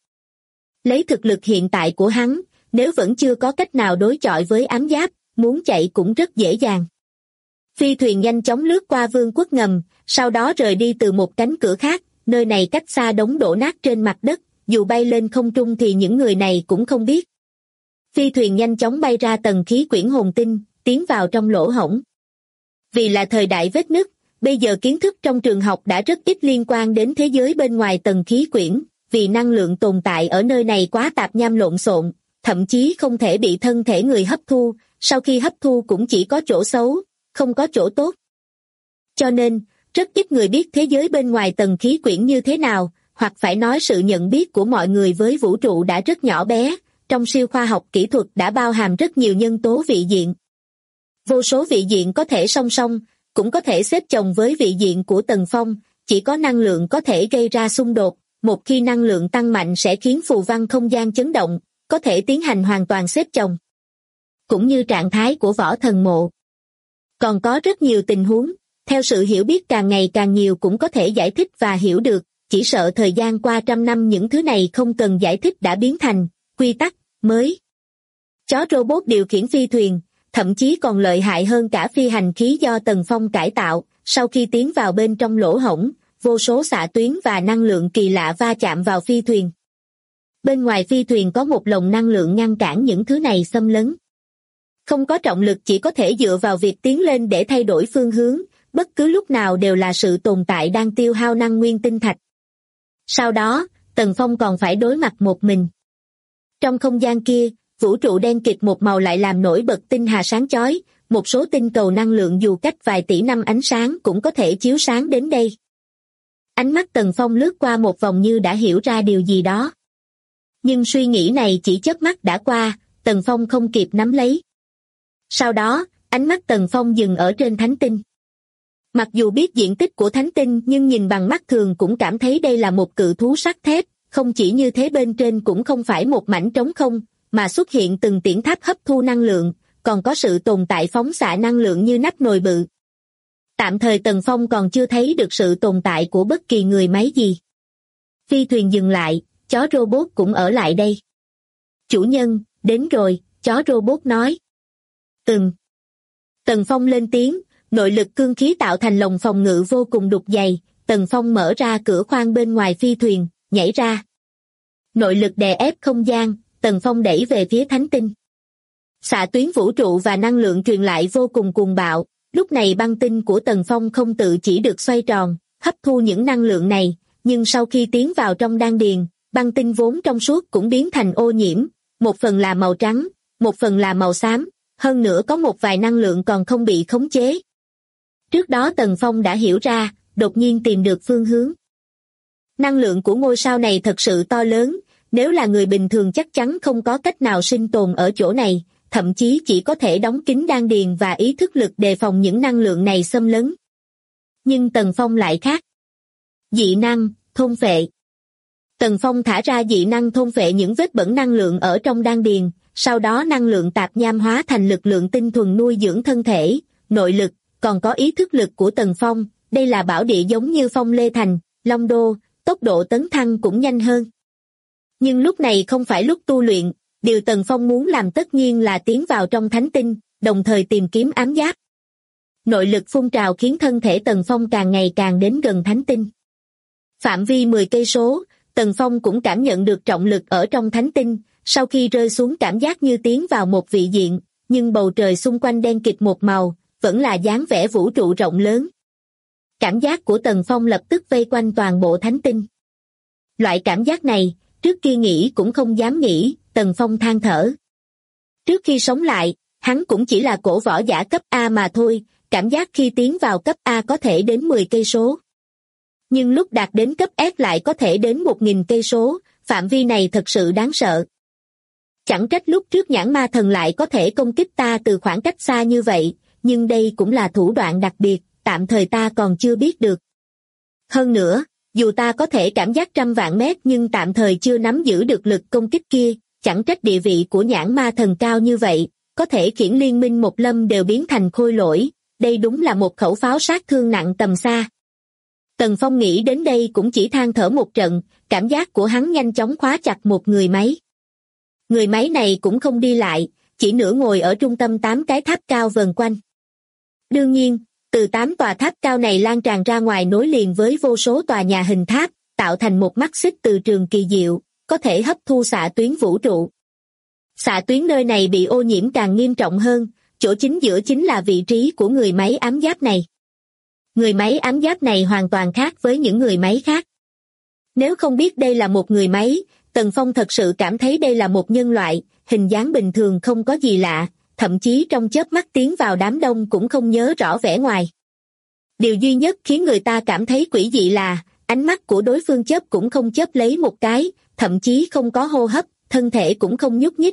Lấy thực lực hiện tại của hắn, nếu vẫn chưa có cách nào đối chọi với ám giáp, muốn chạy cũng rất dễ dàng. Phi thuyền nhanh chóng lướt qua vương quốc ngầm, sau đó rời đi từ một cánh cửa khác, nơi này cách xa đống đổ nát trên mặt đất, dù bay lên không trung thì những người này cũng không biết. Phi thuyền nhanh chóng bay ra tầng khí quyển hồn tinh, tiến vào trong lỗ hổng. Vì là thời đại vết nứt, bây giờ kiến thức trong trường học đã rất ít liên quan đến thế giới bên ngoài tầng khí quyển, vì năng lượng tồn tại ở nơi này quá tạp nham lộn xộn, thậm chí không thể bị thân thể người hấp thu, sau khi hấp thu cũng chỉ có chỗ xấu, không có chỗ tốt. Cho nên, rất ít người biết thế giới bên ngoài tầng khí quyển như thế nào, hoặc phải nói sự nhận biết của mọi người với vũ trụ đã rất nhỏ bé, trong siêu khoa học kỹ thuật đã bao hàm rất nhiều nhân tố vị diện. Vô số vị diện có thể song song, cũng có thể xếp chồng với vị diện của Tần Phong, chỉ có năng lượng có thể gây ra xung đột, một khi năng lượng tăng mạnh sẽ khiến phù văn không gian chấn động, có thể tiến hành hoàn toàn xếp chồng. Cũng như trạng thái của võ thần mộ. Còn có rất nhiều tình huống, theo sự hiểu biết càng ngày càng nhiều cũng có thể giải thích và hiểu được, chỉ sợ thời gian qua trăm năm những thứ này không cần giải thích đã biến thành quy tắc mới. Chó robot điều khiển phi thuyền, thậm chí còn lợi hại hơn cả phi hành khí do Tần Phong cải tạo, sau khi tiến vào bên trong lỗ hổng, vô số xạ tuyến và năng lượng kỳ lạ va chạm vào phi thuyền. Bên ngoài phi thuyền có một lồng năng lượng ngăn cản những thứ này xâm lấn. Không có trọng lực chỉ có thể dựa vào việc tiến lên để thay đổi phương hướng, bất cứ lúc nào đều là sự tồn tại đang tiêu hao năng nguyên tinh thạch. Sau đó, Tần Phong còn phải đối mặt một mình. Trong không gian kia, vũ trụ đen kịt một màu lại làm nổi bật tinh hà sáng chói, một số tinh cầu năng lượng dù cách vài tỷ năm ánh sáng cũng có thể chiếu sáng đến đây. Ánh mắt Tần Phong lướt qua một vòng như đã hiểu ra điều gì đó. Nhưng suy nghĩ này chỉ chớp mắt đã qua, Tần Phong không kịp nắm lấy. Sau đó, ánh mắt Tần Phong dừng ở trên thánh tinh. Mặc dù biết diện tích của thánh tinh nhưng nhìn bằng mắt thường cũng cảm thấy đây là một cự thú sắt thép, không chỉ như thế bên trên cũng không phải một mảnh trống không, mà xuất hiện từng tiễn tháp hấp thu năng lượng, còn có sự tồn tại phóng xạ năng lượng như nắp nồi bự. Tạm thời Tần Phong còn chưa thấy được sự tồn tại của bất kỳ người máy gì. Phi thuyền dừng lại, chó robot cũng ở lại đây. Chủ nhân, đến rồi, chó robot nói. Tần Phong lên tiếng, nội lực cương khí tạo thành lồng phòng ngự vô cùng đục dày, Tần Phong mở ra cửa khoang bên ngoài phi thuyền, nhảy ra. Nội lực đè ép không gian, Tần Phong đẩy về phía thánh tinh. Xạ tuyến vũ trụ và năng lượng truyền lại vô cùng cuồng bạo, lúc này băng tinh của Tần Phong không tự chỉ được xoay tròn, hấp thu những năng lượng này, nhưng sau khi tiến vào trong đan điền, băng tinh vốn trong suốt cũng biến thành ô nhiễm, một phần là màu trắng, một phần là màu xám, hơn nữa có một vài năng lượng còn không bị khống chế. Trước đó Tần Phong đã hiểu ra, đột nhiên tìm được phương hướng. Năng lượng của ngôi sao này thật sự to lớn, nếu là người bình thường chắc chắn không có cách nào sinh tồn ở chỗ này, thậm chí chỉ có thể đóng kín đan điền và ý thức lực đề phòng những năng lượng này xâm lấn. Nhưng Tần Phong lại khác. Dị năng, thôn phệ. Tần Phong thả ra dị năng thôn phệ những vết bẩn năng lượng ở trong đan điền, sau đó năng lượng tạp nham hóa thành lực lượng tinh thuần nuôi dưỡng thân thể, nội lực, còn có ý thức lực của Tần Phong. Đây là bảo địa giống như Phong Lê Thành, Long Đô, tốc độ tấn thăng cũng nhanh hơn. Nhưng lúc này không phải lúc tu luyện, điều Tần Phong muốn làm tất nhiên là tiến vào trong thánh tinh, đồng thời tìm kiếm ám giáp. Nội lực phun trào khiến thân thể Tần Phong càng ngày càng đến gần thánh tinh. Phạm vi 10 cây số, Tần Phong cũng cảm nhận được trọng lực ở trong thánh tinh, sau khi rơi xuống cảm giác như tiến vào một vị diện, nhưng bầu trời xung quanh đen kịt một màu, vẫn là dáng vẻ vũ trụ rộng lớn. Cảm giác của Tần Phong lập tức vây quanh toàn bộ thánh tinh. Loại cảm giác này, trước kia nghĩ cũng không dám nghĩ, Tần Phong than thở. Trước khi sống lại, hắn cũng chỉ là cổ võ giả cấp A mà thôi, cảm giác khi tiến vào cấp A có thể đến 10 cây số. Nhưng lúc đạt đến cấp S lại có thể đến 1000 cây số, phạm vi này thật sự đáng sợ. Chẳng trách lúc trước nhãn ma thần lại có thể công kích ta từ khoảng cách xa như vậy, nhưng đây cũng là thủ đoạn đặc biệt, tạm thời ta còn chưa biết được. Hơn nữa, dù ta có thể cảm giác trăm vạn mét nhưng tạm thời chưa nắm giữ được lực công kích kia, chẳng trách địa vị của nhãn ma thần cao như vậy, có thể khiến liên minh một lâm đều biến thành khôi lỗi, đây đúng là một khẩu pháo sát thương nặng tầm xa. Tần Phong nghĩ đến đây cũng chỉ than thở một trận, cảm giác của hắn nhanh chóng khóa chặt một người máy. Người máy này cũng không đi lại, chỉ nửa ngồi ở trung tâm 8 cái tháp cao vần quanh. Đương nhiên, từ 8 tòa tháp cao này lan tràn ra ngoài nối liền với vô số tòa nhà hình tháp, tạo thành một mắt xích từ trường kỳ diệu, có thể hấp thu xạ tuyến vũ trụ. Xạ tuyến nơi này bị ô nhiễm càng nghiêm trọng hơn, chỗ chính giữa chính là vị trí của người máy ám giáp này. Người máy ám giáp này hoàn toàn khác với những người máy khác. Nếu không biết đây là một người máy, Tần Phong thật sự cảm thấy đây là một nhân loại, hình dáng bình thường không có gì lạ, thậm chí trong chớp mắt tiến vào đám đông cũng không nhớ rõ vẻ ngoài. Điều duy nhất khiến người ta cảm thấy quỷ dị là, ánh mắt của đối phương chớp cũng không chớp lấy một cái, thậm chí không có hô hấp, thân thể cũng không nhúc nhích.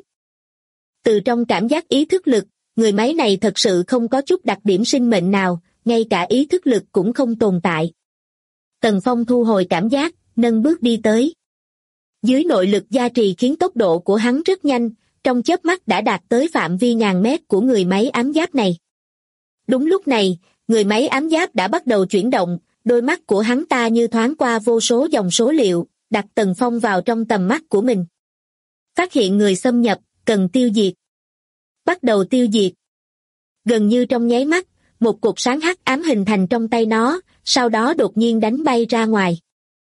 Từ trong cảm giác ý thức lực, người máy này thật sự không có chút đặc điểm sinh mệnh nào, ngay cả ý thức lực cũng không tồn tại. Tần Phong thu hồi cảm giác, nâng bước đi tới. Dưới nội lực gia trì khiến tốc độ của hắn rất nhanh, trong chớp mắt đã đạt tới phạm vi ngàn mét của người máy ám giáp này. Đúng lúc này, người máy ám giáp đã bắt đầu chuyển động, đôi mắt của hắn ta như thoáng qua vô số dòng số liệu, đặt Tần Phong vào trong tầm mắt của mình. Phát hiện người xâm nhập, cần tiêu diệt. Bắt đầu tiêu diệt. Gần như trong nháy mắt, một cột sáng hắc ám hình thành trong tay nó, sau đó đột nhiên đánh bay ra ngoài.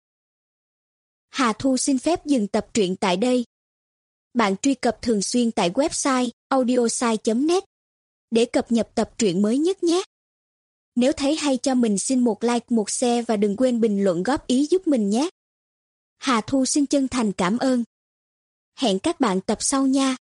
Hà Thu xin phép dừng tập truyện tại đây. Bạn truy cập thường xuyên tại website audiosai.net để cập nhật tập truyện mới nhất nhé. Nếu thấy hay cho mình xin một like, một share và đừng quên bình luận góp ý giúp mình nhé. Hà Thu xin chân thành cảm ơn. Hẹn các bạn tập sau nha.